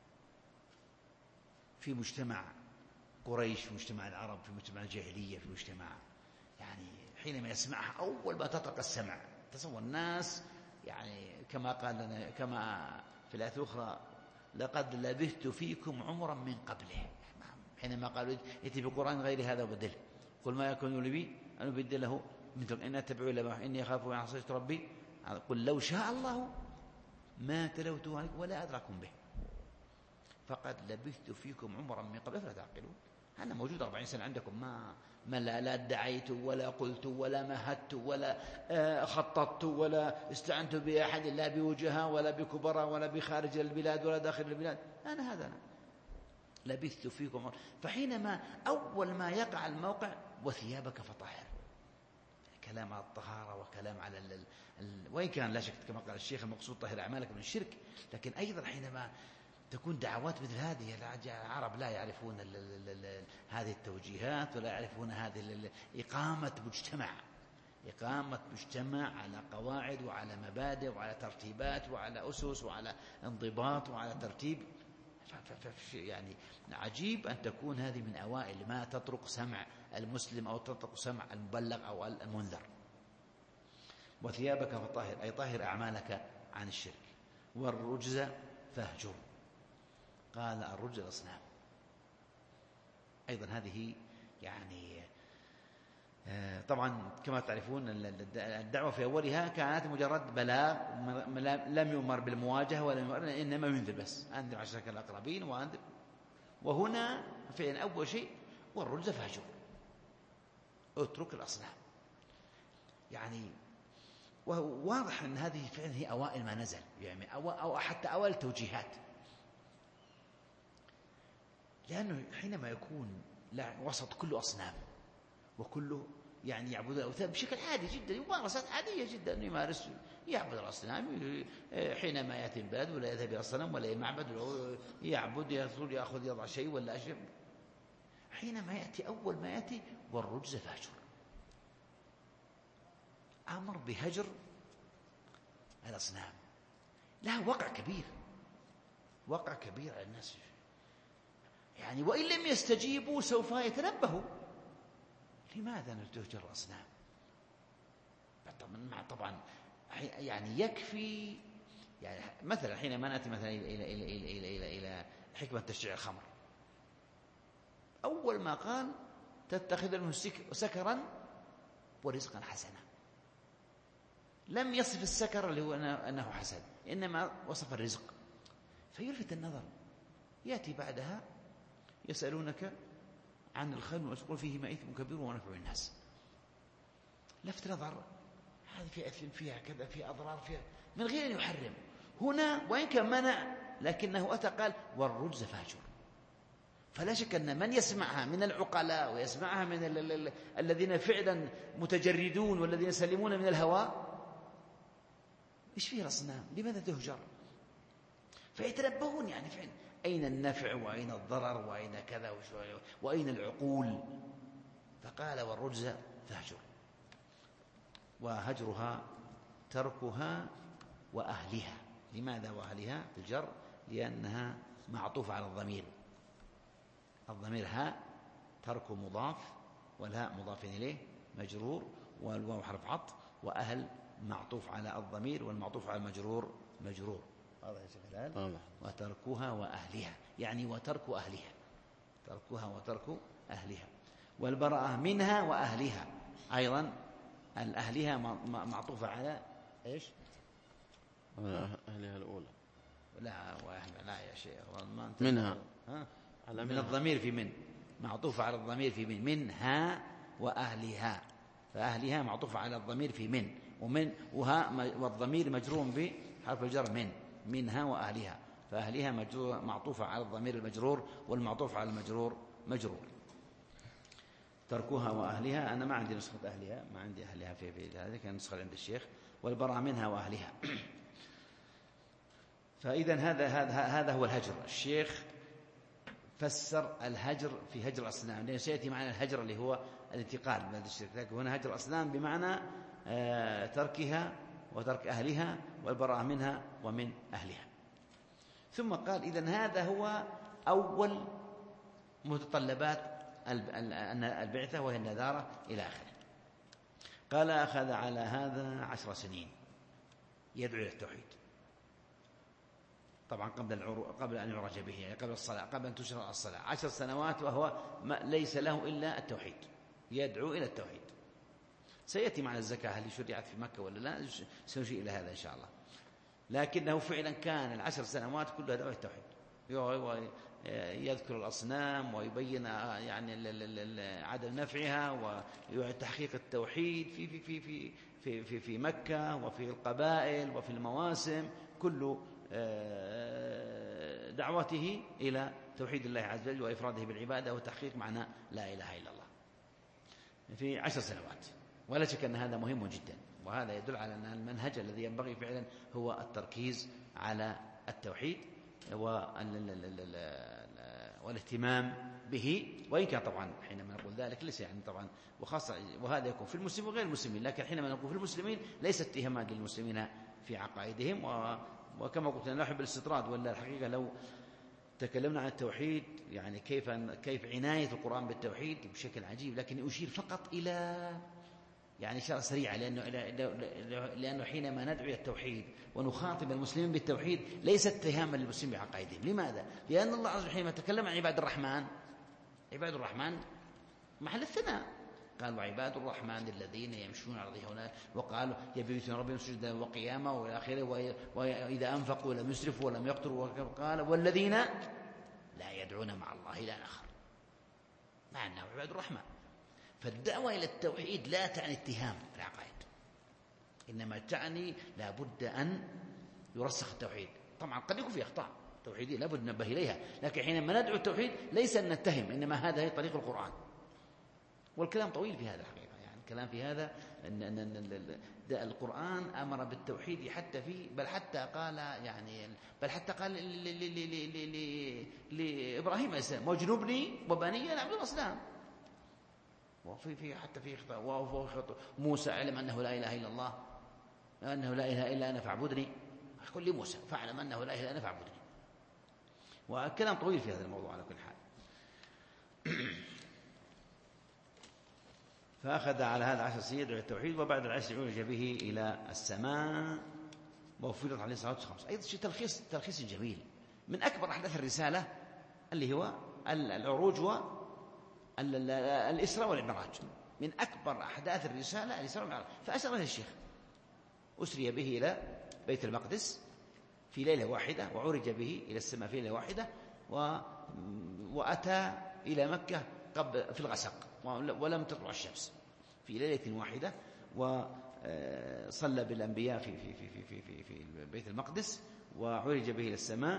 في مجتمع قريش، في مجتمع العرب، في مجتمع الجاهلية، في مجتمع يعني حينما يسمعها أول ما تطرق السمع تصور الناس، يعني كما قال لنا كما في الآية الأخرى لقد لبثت فيكم عمرا من قبله، حينما قالوا يأتي بقرآن غير هذا وبدله، قل ما يكون لي بي أن أبدله مثل إن أتبع إلا ما إني أخاف إن عصيت ربي، قل لو شاء الله ما تلوته عليكم ولا أدراكم به فقد لبثت فيكم عمرا من قبل فلا تعقلون. أنا موجود أربعين سنة عندكم، ما ما لا, لا ادعيت ولا قلت ولا مهدت ولا خططت ولا استعنت بأحد لا بوجهاء ولا بكبراء ولا بخارج البلاد ولا داخل البلاد، أنا هذا أنا لبثت فيكم. فحينما أول ما يقع الموقع وثيابك فطهر، كلام على الطهارة وكلام على ال ال وإن كان لا شك كما قال الشيخ المقصود طهر أعمالك من الشرك، لكن أيضا حينما تكون دعوات مثل هذه العرب لا يعرفون ال ال ال هذه التوجيهات ولا يعرفون هذه إقامة مجتمع، إقامة مجتمع على قواعد وعلى مبادئ وعلى ترتيبات وعلى أسس وعلى انضباط وعلى ترتيب. يعني عجيب أن تكون هذه من أوائل ما تطرق سمع المسلم أو تطرق سمع المبلغ أو المنذر. وثيابك فطهر، أي طهر أعمالك عن الشرك. والرجز فاهجر، قال الرجز الأصنام. أيضا هذه يعني طبعا كما تعرفون الدعوة في أولها كانت مجرد بلاغ، لم يؤمر بالمواجهة ولا يؤمر، إنما ينذر بس، أنذر عشيرتك الأقربين وأنذر. وهنا فعلا أول شيء والرجز فاهجر، اترك الأصنام. يعني واضح أن هذه فعلا هي أوائل ما نزل، يعني أو, أو حتى أوائل التوجيهات. لأنه حينما يكون وسط كله أصنام وكله يعني يعبد الأوثان بشكل عادي جدا، ممارسات عادية جدا، أنه يمارس يعبد الأصنام حينما يأتي البلد ولا يذهب إلى الصنم ولا يمعبد يعبد يأخذ يأخذ يضع شيء ولا أشياء. حينما يأتي أول ما يأتي والرجز فاهجر، أمر بهجر الأصنام، لها وقع كبير، وقع كبير على الناس يعني، وإن لم يستجيبوا سوف يتنبهوا لماذا تهجر الأصنام. طبعا يعني يكفي يعني مثلا حينما نأتي مثلا إلى إلى إلى إلى إلى إلى, إلى حكمة تشريع الخمر، أول ما قال تتخذ منه سكرا ورزقا حسنا، لم يصف السكر اللي هو أنه حسن، إنما وصف الرزق، فيلفت النظر. يأتي بعدها يسألونك عن الخمر ويقول فيهما إثم كبير ونفع الناس، لفت نظر، هذه فيها إثم فيها كذا فيها أضرار فيها، من غير أن يحرم. هنا وإن كان منع لكنه أتى قال والرجز فاهجر، فلا شك أن من يسمعها من العقلاء ويسمعها من ال ال ال الذين فعلا متجردون والذين يسلمون من الهوى، إيش فيه الأصنام؟ لماذا تهجر؟ فيتنبهون يعني فعلا أين النفع وأين الضرر وأين كذا وأين العقول. فقال والرجز فاهجر، وهجرها تركها وأهلها. لماذا وأهلها في الجر؟ لأنها معطوفة على الضمير، الضمير ها ترك مضاف والهاء مضاف إليه مجرور والواو حرف عطف، وأهل معطوف على الضمير والمعطوف على المجرور مجرور. واضح يا شيخ هلال؟ وتركها وأهلها يعني وترك أهلها، تركها وترك أهلها. والبراءة منها وأهلها أيضا، الأهلها معطوفة على إيش؟ أهلها الأولى. لا لا يا شيخ، منها ها؟ من الضمير في من، معطوفة على الضمير في من، منها وأهلها، فأهلها معطوفة على الضمير في من، ومن وها والضمير مجرور بحرف الجر من، منها وأهلها، فأهلها معطوفة على الضمير المجرور والمعطوف على المجرور مجرور. تركوها وأهلها، أنا ما عندي نسخة أهلها، ما عندي أهلها في في هذه، كان نسخة عند الشيخ. والبراء منها وأهلها. فإذا هذا هذا هذا هو الهجر. الشيخ فسر الهجر في هجر الأصنام، لأن سيأتي معنا الهجر اللي هو الانتقال من الشرك، لكن هنا هجر الأصنام بمعنى آه تركها وترك أهلها والبراءة منها ومن أهلها. ثم قال إذن هذا هو أول متطلبات البعثة وهي النذارة إلى آخره. قال أخذ على هذا عشر سنين يدعو إلى التوحيد، طبعا قبل قبل أن يعرج به، يعني قبل الصلاة، قبل أن تشرع الصلاة، عشر سنوات وهو ليس له إلا التوحيد، يدعو إلى التوحيد. سيأتي معنا الزكاة هل شرعت في مكة ولا لا، سنشير إلى هذا إن شاء الله. لكنه فعلا كان العشر سنوات كلها دعوة التوحيد، يذكر الأصنام ويبين يعني عدم نفعها وتحقيق التوحيد في في في في في في في مكة وفي القبائل وفي المواسم، كل دعوته إلى توحيد الله عز وجل وإفراده بالعبادة وتحقيق معنى لا إله إلا الله في عشر سنوات. ولا شك أن هذا مهم جدا، وهذا يدل على أن المنهج الذي ينبغي فعلا هو التركيز على التوحيد والاهتمام به. وإن كان طبعا حينما نقول ذلك ليس يعني طبعا وخاصة، وهذا يكون في المسلمين وغير المسلمين، لكن حينما نقول في المسلمين ليس اتهامات للمسلمين في عقائدهم، وكما قلت لا نحب الاستطراد، ولا الحقيقة لو تكلمنا عن التوحيد يعني كيف كيف عناية القرآن بالتوحيد بشكل عجيب، لكن أشير فقط إلى يعني إشارة سريعة، لأنه لأنه حينما ندعو إلى التوحيد ونخاطب المسلمين بالتوحيد ليس اتهاما للمسلمين بعقائدهم. لماذا؟ لأن الله عز وجل حينما تكلم عن عباد الرحمن، عباد الرحمن محل الثناء، قال وعباد الرحمن الذين يمشون على الأرض هونا، وقالوا يبيتون ربهم سجدا وقياما وإلى آخره، وإذا أنفقوا لم يسرفوا ولم يقتروا، وقال والذين لا يدعون مع الله إلها آخر، مع أنهم عباد الرحمن. فالدعوة إلى التوحيد لا تعني اتهام في العقائد، إنما تعني لا بد أن يرسخ التوحيد. طبعا قد يكون في أخطاء، توحيدية لابد ننبه إليها، لكن حينما ندعو التوحيد ليس أن نتهم، إنما هذا هي طريق القرآن. والكلام طويل في هذا الحقيقة، يعني الكلام في هذا أن, أن, أن القرآن أمر بالتوحيد حتى في بل حتى قال يعني بل حتى قال لإبراهيم عليه السلام واجنبني وبني أن أعبد الأصنام. وفي في حتى في خطأ موسى علم أنه لا إله إلا الله أنه لا إله إلا أنا فاعبدني، يقول لموسى فاعلم أنه لا إله إلا أنا فاعبدني. والكلام طويل في هذا الموضوع على كل حال. فأخذ على هذا عشر سنين يدعو التوحيد، وبعد العشر عرج به إلى السماء وفرضت عليه الصلاة والخمس. أيضا شيء تلخيص تلخيص جميل من أكبر أحداث الرسالة اللي هو العروج والإسراء والمعراج. من أكبر أحداث الرسالة الإسراء والمعراج. فأسر الشيخ أسري به إلى بيت المقدس في ليلة واحدة، وعرج به إلى السماء في ليلة واحدة، و... وأتى إلى مكة قبل في الغسق ولم تطلع الشمس في ليلة واحدة، وصلى بالأنبياء في في في في في في بيت المقدس، وعرج به إلى السماء.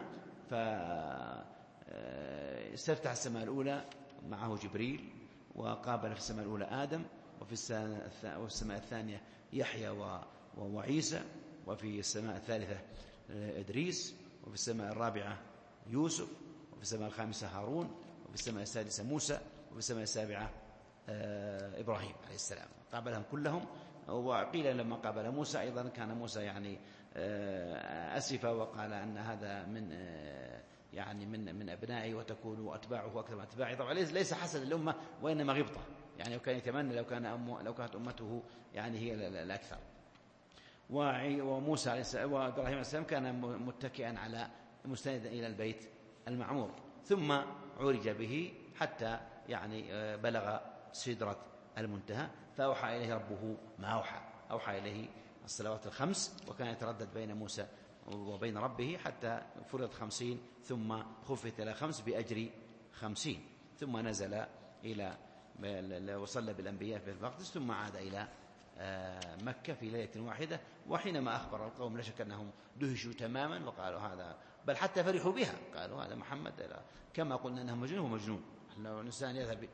فاستفتح السماء الأولى معه جبريل، وقابل في السماء الأولى آدم، وفي السماء الثانية يحيى وعيسى، وفي السماء الثالثة إدريس، وفي السماء الرابعة يوسف، وفي السماء الخامسة هارون، وفي السماء السادسة موسى، وفي السماء السابعة إبراهيم عليه السلام. قابلهم كلهم. وقيل لما قابل موسى أيضا كان موسى يعني أسف وقال أن هذا من يعني من من أبنائي وتكونوا أتباعه أكثر من أتباعي. طبعا ليس حسد الأمة وإنما غبطة، يعني وكان يتمنى لو كان أم لو كانت أمته يعني هي الأكثر. وموسى عليه السلام وإبراهيم عليه السلام كان متكئا على مستندا إلى البيت المعمور، ثم عرج به حتى يعني بلغ سدرة المنتهى، فأوحى إليه ربه ما أوحى. أوحى إليه الصلوات الخمس، وكان يتردد بين موسى وبين ربه حتى فرض خمسين، ثم خفت إلى خمس بأجر خمسين، ثم نزل إلى وصلى بالأنبياء في المقدس، ثم عاد إلى مكة في ليلة واحدة. وحينما أخبر القوم لا شك أنهم دهشوا تماما وقالوا هذا، بل حتى فرحوا بها، قالوا هذا محمد كما قلنا أنه مجنون ومجنون. لو الإنسان يذهب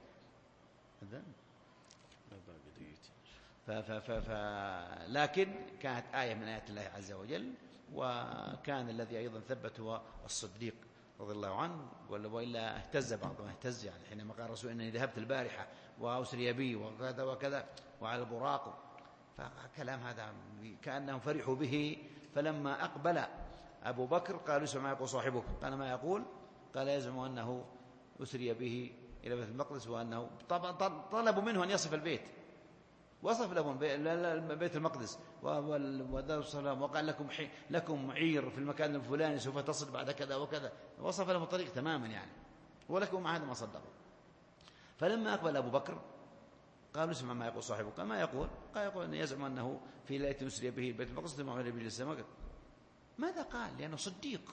ف ف ف ف لكن كانت آية من آيات الله عز وجل. وكان الذي أيضا ثبت هو الصديق رضي الله عنه، وإلا اهتز بعضهم اهتز يعني حينما قال الرسول إنني ذهبت البارحة وأسري بي وكذا وكذا وعلى البراق، فكلام هذا كأنهم فرحوا به. فلما أقبل أبو بكر قالوا اسمع ما يقول صاحبك، قال ما يقول؟ قال يزعم أنه أسري به إلى بيت المقدس، وأنه طلبوا منه أن يصف البيت، وصف لهم بيت المقدس ودار السلام، وقال لكم لكم عير في المكان الفلاني سوف تصل بعد كذا وكذا، وصف لهم الطريق تماما يعني، ولكم مع هذا ما صدقوا. فلما أقبل أبو بكر قالوا اسمع ما يقول صاحبك، ما يقول؟ قال يقول أن يزعم أنه في ليلة أسري به بيت المقدس ثم عرج به السماء. ماذا قال؟ لأنه صديق.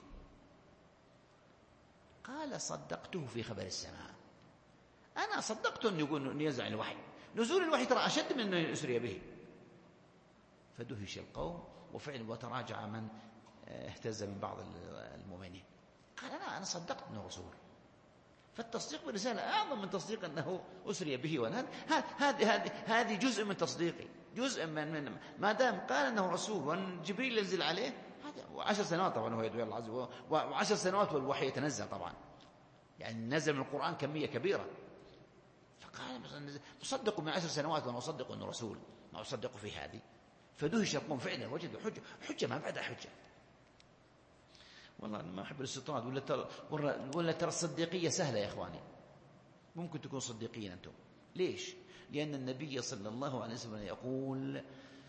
قال صدقته في خبر السماء، أنا صدقت أن يقول أن ينزل الوحي، نزول الوحي ترى أشد من أن يسري به. فدهش القوم وفعلا وتراجع من اهتز من بعض المؤمنين. قال أنا أنا صدقت أنه رسول. فالتصديق بالرسالة أعظم من تصديق أنه أسري به. هذه هذه هذه جزء من تصديقي، جزء من من ما دام قال أنه رسول وأن جبريل ينزل عليه. هذا وعشر سنوات طبعا هو يدعو الله عز وجل، وعشر سنوات والوحي يتنزل طبعا، يعني نزل من القرآن كمية كبيرة. فقال مصدق من عشر سنوات وأنا أصدق أنه رسول، ما أصدق في هذه. فدهش القوم فعلا، وجدوا حجة حجة ما بعدها حجة. والله أنا ما أحب الاستطراد، ولا ترى ولا ترى الصديقية سهلة يا إخواني. ممكن تكون صديقين أنتم. ليش؟ لأن النبي صلى الله عليه وسلم يقول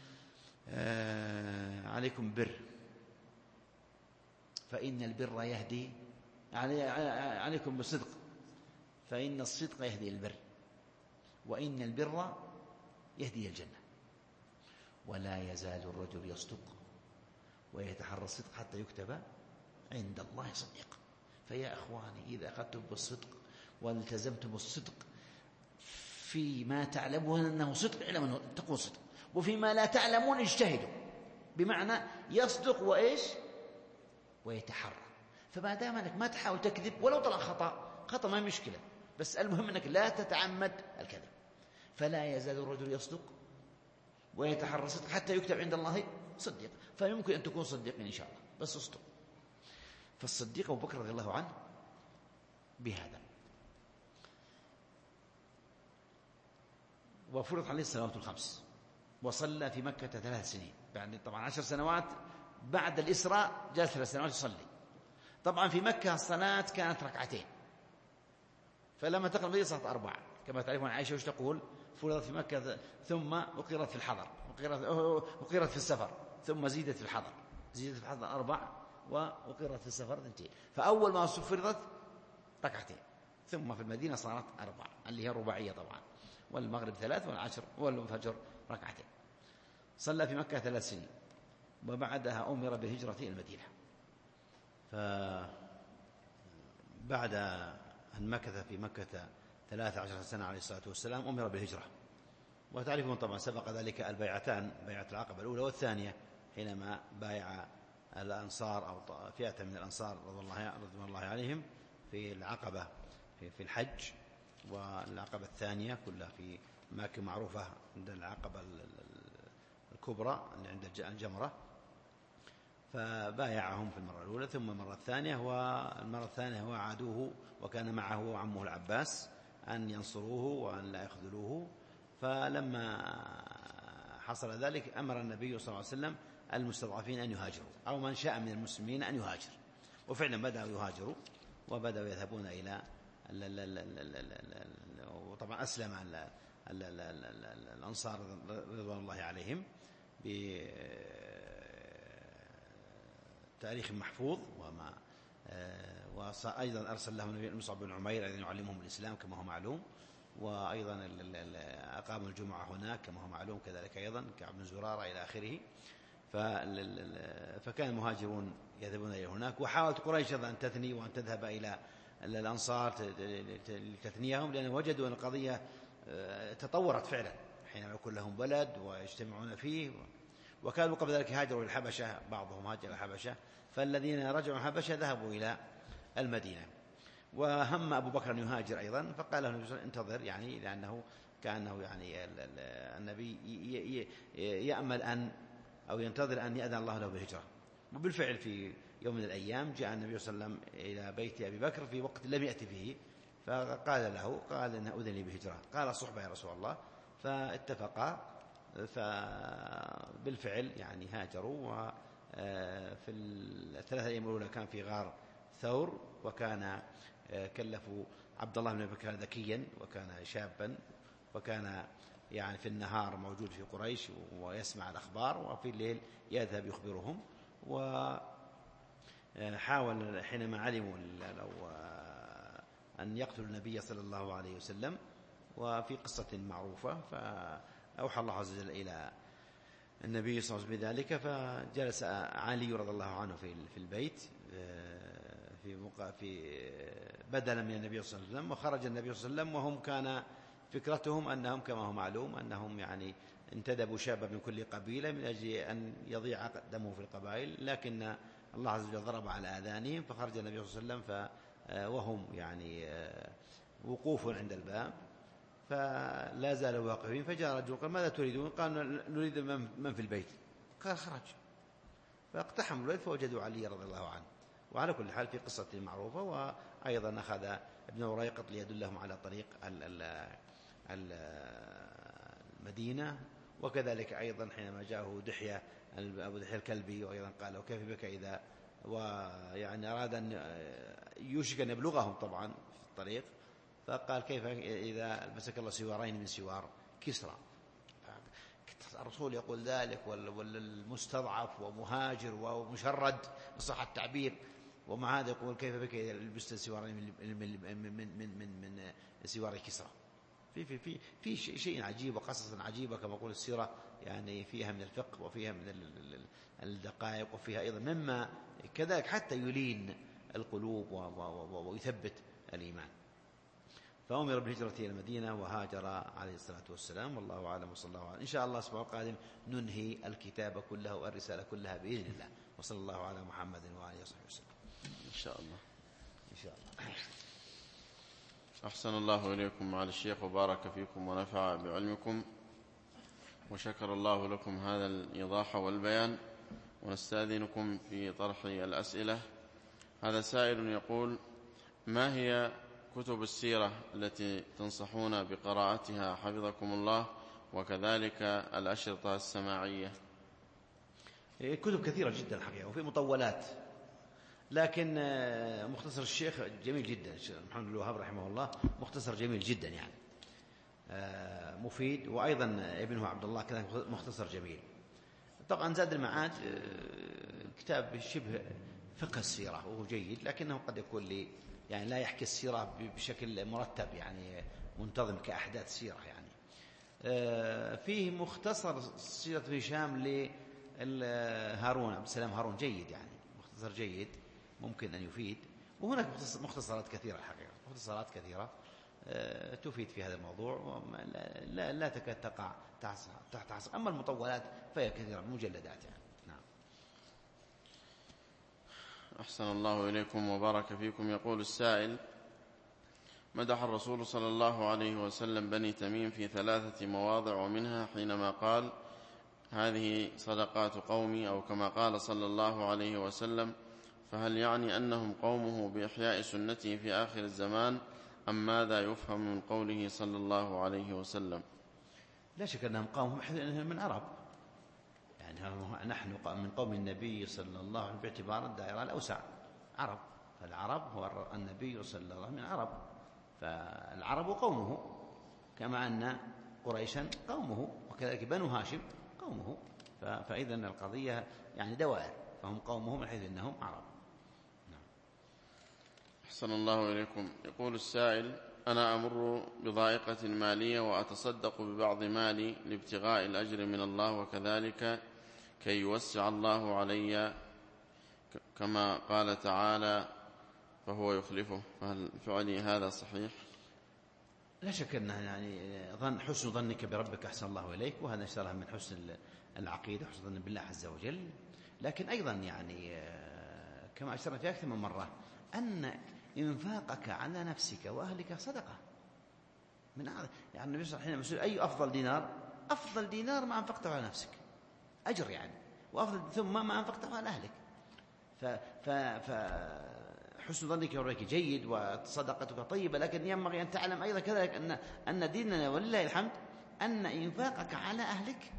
آه عليكم بر، فإن البر يهدي، عليكم بالصدق فإن الصدق يهدي البر، وإن البر يهدي الجنة. ولا يزال الرجل يصدق ويتحرى الصدق حتى يكتب عند الله صديقا. فيا أخواني إذا أخذتم بالصدق والتزمتم الصدق فيما تعلمون أنه صدق اعلموا أنه تقول صدق، وفيما لا تعلمون اجتهدوا، بمعنى يصدق وإيش ويتحرى. فما دام أنك ما تحاول تكذب ولو طلع خطأ، خطأ ما مشكلة، بس المهم أنك لا تتعمد الكذب. فلا يزال الرجل يصدق ويتحرى الصدق حتى يكتب عند الله صديق. فيمكن أن تكون صديقين إن شاء الله، بس اصدق. فالصديق أبو بكر رضي الله عنه بهذا. وفرض عليه الصلوات الخمس، وصلى في مكة ثلاث سنين، بعد طبعا عشر سنوات بعد الإسراء جاء ثلاث سنوات يصلي. طبعا في مكة الصلاة كانت ركعتين، فلما تقرأ المدينة صارت أربعة كما تعرفون. عائشة وش تقول؟ فرضت في مكة ثم أقرت في الحضر، أقرت في السفر ثم زيدت في الحضر، زيدت في الحضر أربع وأقرت في السفر اثنتين. فأول ما فرضت ركعتين، ثم في المدينة صارت أربعة اللي هي رباعية طبعا، والمغرب ثلاث والعشر والفجر ركعتين. صلى في مكة ثلاث سنين، وبعدها أمر بالهجرة إلى المدينة. فبعد أن مكث في مكة ثلاث عشر سنة عليه الصلاة والسلام أمر بالهجرة. وتعرفون طبعا سبق ذلك البيعتان، بيعة العقبة الأولى والثانية، حينما بايع الأنصار أو فئة من الأنصار رضوان الله عليهم في العقبة في الحج، والعقبة الثانية كلها في أماكن معروفة عند العقبة الكبرى اللي عند الجمرة. فبايعهم في المرة الأولى، ثم المرة الثانية، والمرة الثانية هو عادوه وكان معه عمه العباس أن ينصروه وأن لا يخذلوه. فلما حصل ذلك أمر النبي صلى الله عليه وسلم المستضعفين أن يهاجروا، أو من شاء من المسلمين أن يهاجر. وفعلا بدأوا يهاجروا وبدأوا يذهبون إلى، وطبعا أسلم الأنصار رضوان الله عليهم بتاريخ محفوظ. وما وأيضا أرسل لهم النبي مصعب بن عمير أن يعلمهم الإسلام كما هو معلوم، وأيضا أقام الجمعة هناك كما هو معلوم كذلك أيضا كعب بن زرارة إلى آخره. فكان المهاجرون يذهبون إلى هناك، وحاولت قريش أن تثني وأن تذهب إلى الأنصار لتثنيهم، لأن وجدوا أن القضية تطورت فعلا حين يكون لهم بلد ويجتمعون فيه. وكانوا قبل ذلك هاجروا إلى الحبشة، بعضهم هاجر إلى الحبشة، فالذين رجعوا الحبشة ذهبوا إلى المدينة. وهم أبو بكر أن يهاجر أيضا، فقال له انتظر، يعني لأنه كأنه يعني النبي يأمل أن أو ينتظر أن يأذن الله له بالهجرة. وبالفعل في يوم من الأيام جاء النبي صلى الله عليه وسلم إلى بيت أبي بكر في وقت لم يأتي فيه، فقال له، قال إنه أذن لي بالهجرة، قال صحبة يا رسول الله. فاتفقا، فبالفعل يعني هاجروا. وفي الثلاثة أيام الأولى كان في غار ثور، وكان كلفوا عبد الله بن أبي بكر ذكيا، وكان شابا، وكان يعني في النهار موجود في قريش ويسمع الأخبار، وفي الليل يذهب يخبرهم. وحاول حينما علموا لو أن يقتلوا النبي صلى الله عليه وسلم، وفي قصة معروفة، فأوحى الله عز وجل إلى النبي صلى الله عليه وسلم بذلك، فجلس علي رضي الله عنه في البيت في في بدلا من النبي صلى الله عليه وسلم. وخرج النبي صلى الله عليه وسلم، وهم كان فكرتهم أنهم كما هو معلوم أنهم يعني انتدبوا شابا من كل قبيلة من أجل أن يضيع دمه في القبائل، لكن الله عز وجل ضرب على آذانهم، فخرج النبي صلى الله عليه وسلم وهم يعني وقوف عند الباب، فلا زالوا واقفين. فجاء رجل قال ماذا تريدون؟ قال نريد من في البيت. قال خرج، فاقتحموا البيت فوجدوا علي رضي الله عنه. وعلى كل حال في قصة معروفة. وأيضا أخذ ابن وريقط ليدلهم على طريق المدينة. وكذلك أيضا حينما جاءه دحية أبو دحية الكلبي، وأيضا قال له كيف بك إذا، ويعني أراد أن يوشك أن يبلغهم طبعا في الطريق، فقال كيف إذا مسك الله سوارين من سوار كسرى. الرسول يقول ذلك، والمستضعف ومهاجر ومشرد بصح التعبير، ومع هذا يقول كيف بك إذا لبست سوارين من من من من من, من سوار كسرى. في في في في شيء عجيب وقصص عجيبة كما يقول السيرة، يعني فيها من الفقه وفيها من الدقائق، وفيها أيضا مما كذلك حتى يلين القلوب ويثبت الإيمان. فأمر بالهجرة إلى المدينة وهاجر عليه الصلاة والسلام. والله أعلم وصلى الله عليه. إن شاء الله الأسبوع القادم ننهي الكتاب كله والرسالة كلها بإذن الله. وصلى الله على محمد وآله وصحبه وسلم. إن شاء الله. إن شاء الله. أحسن الله إليكم معالي الشيخ وبارك فيكم ونفع بعلمكم، وشكر الله لكم هذا الإيضاح والبيان، ونستأذنكم في طرح الأسئلة. هذا سائل يقول: ما هي كتب السيرة التي تنصحون بقراءتها حفظكم الله، وكذلك الأشرطة السماعية؟ كتب كثيرة جدا الحقيقة، وفي مطولات، لكن مختصر الشيخ جميل جدا، محمد بن الوهاب رحمه الله، مختصر جميل جدا يعني مفيد، وأيضا ابنه عبد الله كذلك مختصر جميل. طبعا زاد المعاد كتاب شبه فقه السيرة وهو جيد، لكنه قد يكون لي يعني لا يحكي السيرة بشكل مرتب يعني منتظم كأحداث سيرة يعني. فيه مختصر سيرة هشام لهارون عبد السلام هارون جيد يعني، مختصر جيد ممكن أن يفيد. وهناك مختصرات كثيرة الحقيقة، مختصرات كثيرة تفيد في هذا الموضوع، لا, لا تكاد تقع تحت حصر. أما المطولات فهي كثيرة مجلدات يعني. نعم. أحسن الله إليكم وبارك فيكم. يقول السائل: مدح الرسول صلى الله عليه وسلم بني تميم في ثلاثة مواضع، ومنها حينما قال: هذه صدقات قومي، أو كما قال صلى الله عليه وسلم. فهل يعني أنهم قومه بإحياء سنته في آخر الزمان، أم ماذا يفهم من قوله صلى الله عليه وسلم؟ لا شك أنهم قوم من عرب يعني، نحن من قوم النبي صلى الله عليه وسلم باعتبار الدائرة الأوسع عرب، فالعرب هو النبي صلى الله عليه وسلم من عرب، فالعرب قومه، كما أن قريشا قومه، وكذلك بنو هاشم قومه، فإذا القضية يعني دوائر، فهم قومه من حيث أنهم عرب. نعم. أحسن الله إليكم. يقول السائل: أنا أمر بضائقة مالية وأتصدق ببعض مالي لابتغاء الأجر من الله، وكذلك كي يوسع الله علي كما قال تعالى: فهو يخلفه. فهل فعلي هذا صحيح؟ لا شك أنه يعني ظن حسن ظنك بربك أحسن الله إليك، وهذا اشترى من حسن العقيدة، حسن ظن بالله عز وجل. لكن أيضا يعني كما أشرنا في أكثر من مرة أن إنفاقك على نفسك وأهلك صدقة من أعظم يعني. النبي صلى الله عليه وسلم أي أفضل دينار؟ أفضل دينار ما أنفقته على نفسك، أجر يعني، وأفضل ثم ما أنفقته على أهلك. ف ف ف حسن ظنك بربك جيد وصدقتك طيبة، لكن ينبغي أن تعلم أيضا كذلك أن أن ديننا ولله الحمد أن إنفاقك على أهلك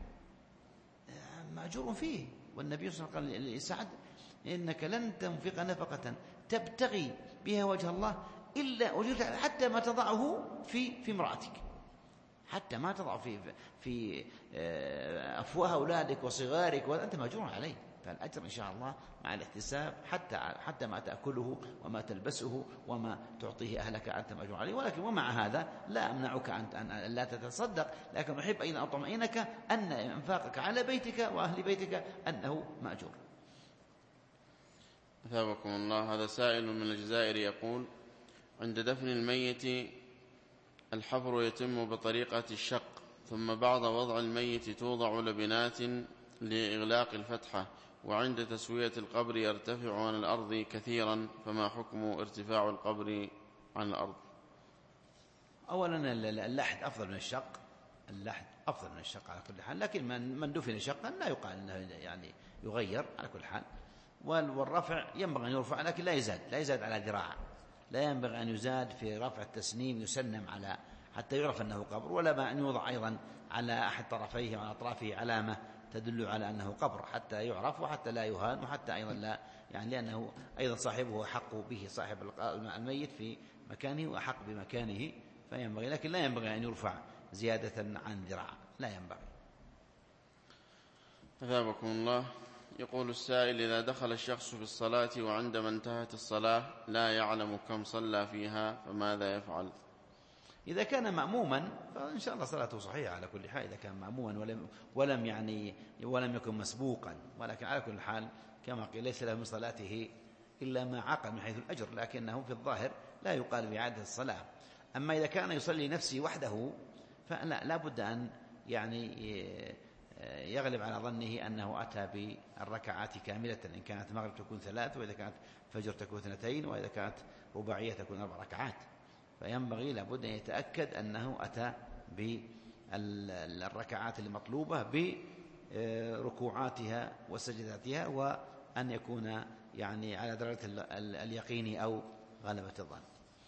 مأجور فيه. والنبي صلى الله عليه وسلم قال لسعد: إنك لن تنفق نفقة تبتغي بها وجه الله إلا أجرت حتى ما تضعه في في امرأتك، حتى ما تضع في في أفواه أولادك وصغارك، وأنت مأجور عليه. فالأجر إن شاء الله مع الاحتساب، حتى حتى ما تأكله وما تلبسه وما تعطيه أهلك أنت مأجور عليه. ولكن ومع هذا لا أمنعك أن لا تتصدق، لكن أحب أن أطمئنك أن إنفاقك على بيتك وأهل بيتك أنه مأجور. أثابكم الله. هذا سائل من الجزائر يقول: عند دفن الميت الحفر يتم بطريقة الشق، ثم بعد وضع الميت توضع لبنات لإغلاق الفتحة، وعند تسوية القبر يرتفع عن الأرض كثيرا، فما حكم ارتفاع القبر عن الأرض؟ أولا اللحد أفضل من الشق، اللحد أفضل من الشق على كل حال، لكن من دفن شقا لا يقال أنه يعني يغير على كل حال. والرفع ينبغي أن يرفع، لكن لا يزاد لا يزاد على ذراع، لا ينبغي أن يزاد في رفع التسنيم، يسنم على حتى يعرف أنه قبر، ولا أن يوضع أيضا على أحد طرفيه وعلى أطرافه علامة تدل على أنه قبر، حتى يعرف وحتى لا يهان، وحتى أيضا لا يعني لأنه أيضا صاحبه حق به، صاحب الميت في مكانه وحق بمكانه، فينبغي، لكن لا ينبغي أن يرفع زيادة عن ذراع، لا ينبغي. أثابكم الله. يقول السائل: إذا دخل الشخص في الصلاة وعندما انتهت الصلاة لا يعلم كم صلى فيها، فماذا يفعل؟ إذا كان مأموما فإن شاء الله صلاته صحيحة على كل حال، إذا كان مأموما ولم ولم يعني ولم يكن مسبوقا، ولكن على كل حال كما قيل ليس له من صلاته إلا ما عقل من حيث الأجر، لكنه في الظاهر لا يقال بإعادة الصلاة. أما إذا كان يصلي نفسه وحده فلا لا بد أن يعني يغلب على ظنه أنه أتى بالركعات كاملة، إن كانت مغرب تكون ثلاث، وإذا كانت فجر تكون اثنتين، وإذا كانت رباعية تكون أربع ركعات. فينبغي لابد أن يتأكد أنه أتى بالركعات المطلوبة بركوعاتها وسجداتها، وأن يكون يعني على درجة اليقين أو غلبة الظن.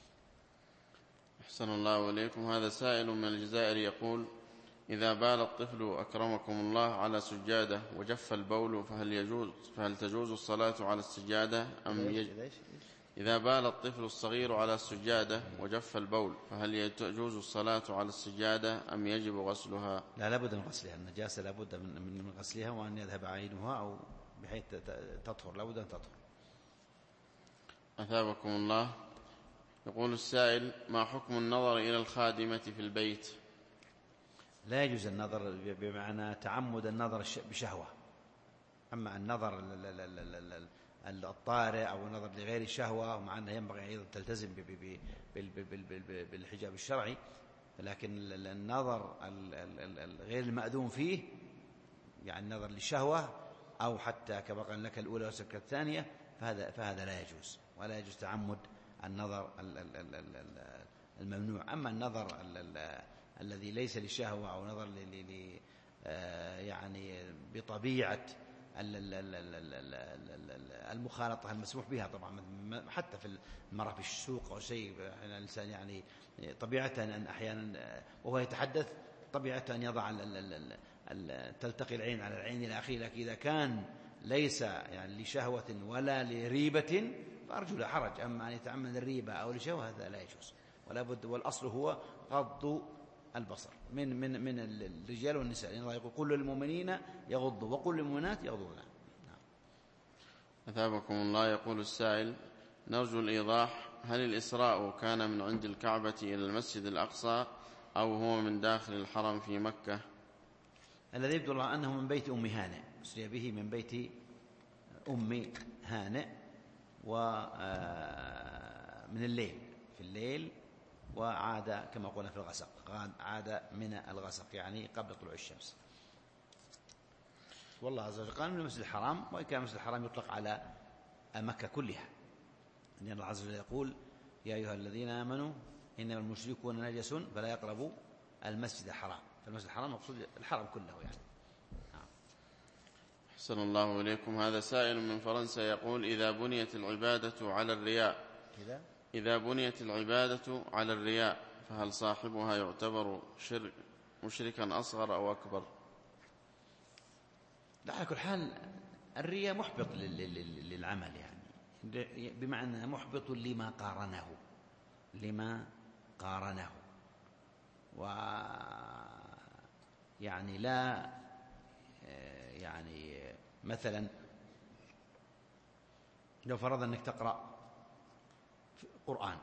أحسن الله إليكم. هذا سائل من الجزائر يقول: إذا بال الطفل أكرمكم الله على سجادة وجف البول فهل يجوز فهل تجوز الصلاة على السجادة أم يجب؟ إذا بال الطفل الصغير على السجادة وجف البول فهل تجوز الصلاة على السجادة أم يجب غسلها؟ لا، لابد من غسلها. النجاسة لابد من غسلها، وأن يذهب عينها أو بحيث تطهر، لابد أن تطهر. أثابكم الله. يقول السائل: ما حكم النظر إلى الخادمة في البيت؟ لا يجوز النظر بمعنى تعمد النظر بشهوة. أما النظر الطارئ أو النظر لغير الشهوة، ومع أنه ينبغي أيضا تلتزم بالحجاب الشرعي، لكن النظر غير المأذون فيه، يعني النظر للشهوة أو حتى كما قال لك الأولى والسكة الثانية، فهذا فهذا لا يجوز، ولا يجوز تعمد النظر الممنوع. أما النظر الذي ليس للشهوة أو نظر ل يعني بطبيعة المخالطة المسموح بها طبعا، حتى في المرة في السوق أو شيء، الإنسان يعني طبيعة أن أحيانا وهو يتحدث طبيعة أن يضع تلتقي العين على العين إلى آخره، لكن إذا كان ليس يعني لشهوة ولا لريبة فأرجو لا حرج. أما أن يتعمد الريبة أو لشهوة هذا لا يجوز، ولا بد. والأصل هو غض البصر من من من الرجال والنساء، لأن الله يقول: كل المؤمنين يغضوا وكل المؤمنات يغضون. نعم. أثابكم الله. يقول السائل: نرجو الإيضاح، هل الإسراء كان من عند الكعبة إلى المسجد الأقصى أو هو من داخل الحرم في مكة؟ الذي يبدو الله أنه من بيت أم هانئ، أسري به من بيت أم هانئ، ومن الليل في الليل، وعاد كما قلنا في الغسق، عاد من الغسق يعني قبل طلوع الشمس. والله عز وجل قال من المسجد الحرام، وإن كان المسجد الحرام يطلق على مكة كلها، أن الله عز وجل يقول: يا أيها الذين آمنوا إنما المشركون نجس فلا يقربوا المسجد الحرام. فالمسجد الحرام مقصود الحرم كله يعني. نعم. أحسن الله إليكم. هذا سائل من فرنسا يقول: إذا بنيت العبادة على الرياء إذا إذا بنيت العبادة على الرياء فهل صاحبها يعتبر شرك مشركا أصغر أو أكبر؟ لا، على كل حال الرياء محبط للعمل، يعني بمعنى محبط لما قارنه لما قارنه و يعني لا يعني مثلا لو فرض أنك تقرأ قرآن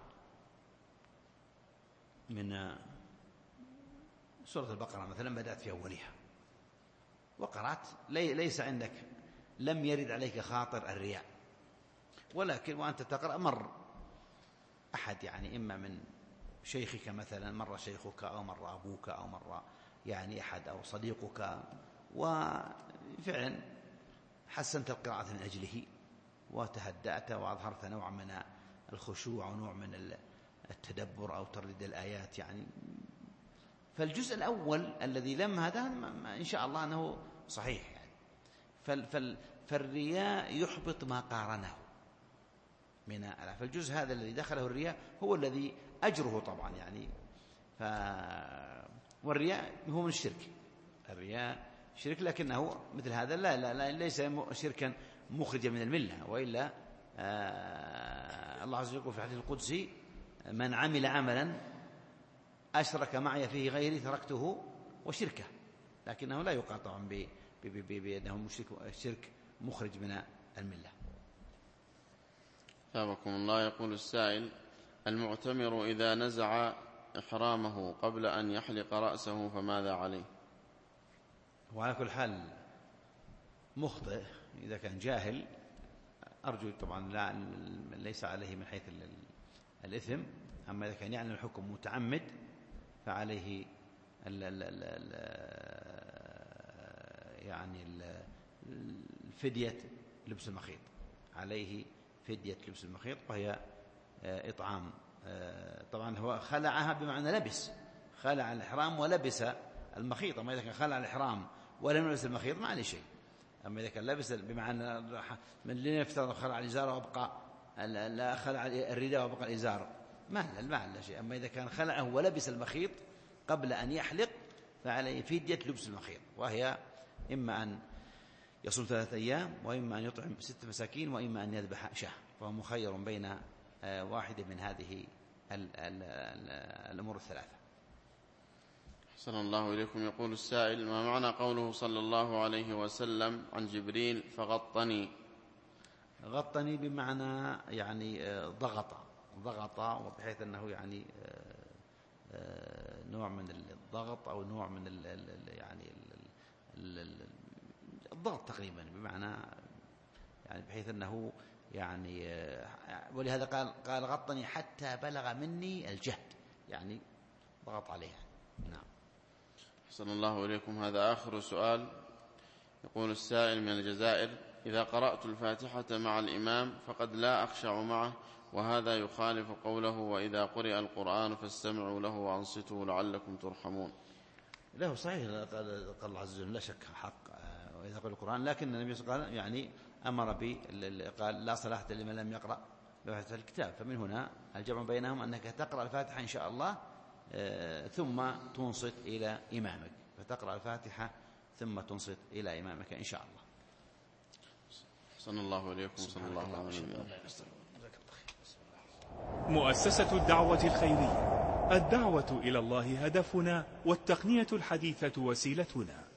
من سورة البقرة مثلا، بدأت في أولها وقرأت، ليس عندك لم يرد عليك خاطر الرياء، ولكن وأنت تقرأ مر أحد يعني إما من شيخك مثلا، مر شيخك أو مر أبوك أو مر يعني أحد أو صديقك، وفعلا حسنت القراءة من أجله وتهدأت وأظهرت نوع من الخشوع ونوع من التدبر أو ترديد الآيات يعني. فالجزء الأول الذي لم هذا إن شاء الله أنه صحيح يعني. فالرياء يحبط ما قارنه من فالجزء هذا الذي دخله الرياء هو الذي أجره طبعا يعني. ف والرياء هو من الشرك، الرياء شرك، لكنه مثل هذا لا لا, لا ليس شركا مخرجا من الملة، وإلا آه الله عز وجل يقول في الحديث القدسي: من عمل عملا أشرك معي فيه غيري تركته وشركه، لكنه لا يقال طبعا بأنه مشرك شرك مخرج من الملة. ثابكم الله. يقول السائل: المعتمر إذا نزع إحرامه قبل أن يحلق رأسه فماذا عليه؟ وعلى كل حال مخطئ إذا كان جاهل، أرجو طبعا لا ليس عليه من حيث الإثم. أما إذا كان يعلم الحكم متعمد فعليه يعني الفدية لبس المخيط، عليه فدية لبس المخيط، وهي إطعام. طبعا هو خلعها بمعنى لبس، خلع الإحرام ولبس المخيط. أما إذا كان خلع الإحرام ولم يلبس المخيط ما عليه شيء. أما إذا كان لبس بمعنى من اللي يفترض خلع الإزار وأبقى لا خلع الرداء وأبقى الإزار ما ما عليه شيء. أما إذا كان خلعه ولبس المخيط قبل أن يحلق فعليه فدية لبس المخيط، وهي إما أن يصوم ثلاثة أيام، وإما أن يطعم ست مساكين، وإما أن يذبح شاة، فهو مخير بين واحدة من هذه الأمور الثلاثة. أحسن الله إليكم. يقول السائل: ما معنى قوله صلى الله عليه وسلم عن جبريل فغطني؟ غطني بمعنى يعني ضغط ضغط وبحيث أنه يعني نوع من الضغط أو نوع من ال يعني ال الضغط تقريبا، بمعنى يعني بحيث أنه يعني، ولهذا قال قال غطني حتى بلغ مني الجهد، يعني ضغط عليها. نعم. أحسن الله إليكم. هذا آخر سؤال. يقول السائل من الجزائر: إذا قرأت الفاتحة مع الإمام فقد لا أخشع معه، وهذا يخالف قوله: وإذا قرئ القرآن فاستمعوا له وأنصتوا لعلكم ترحمون. له صحيح، قال الله عز وجل لا شك حق وإذا قرئ القرآن، لكن النبي صلى الله عليه وسلم يعني أمر ب قال: لا صلاة لمن لم يقرأ بفاتحة الكتاب. فمن هنا الجمع بينهم أنك تقرأ الفاتحة إن شاء الله ثم تنصت إلى إمامك، فتقرأ الفاتحة ثم تنصت إلى إمامك إن شاء الله. صلى الله عليكم وصلى الله على نبينا. مؤسسة الدعوة الخيرية، الدعوة إلى الله هدفنا، والتقنية الحديثة وسيلتنا.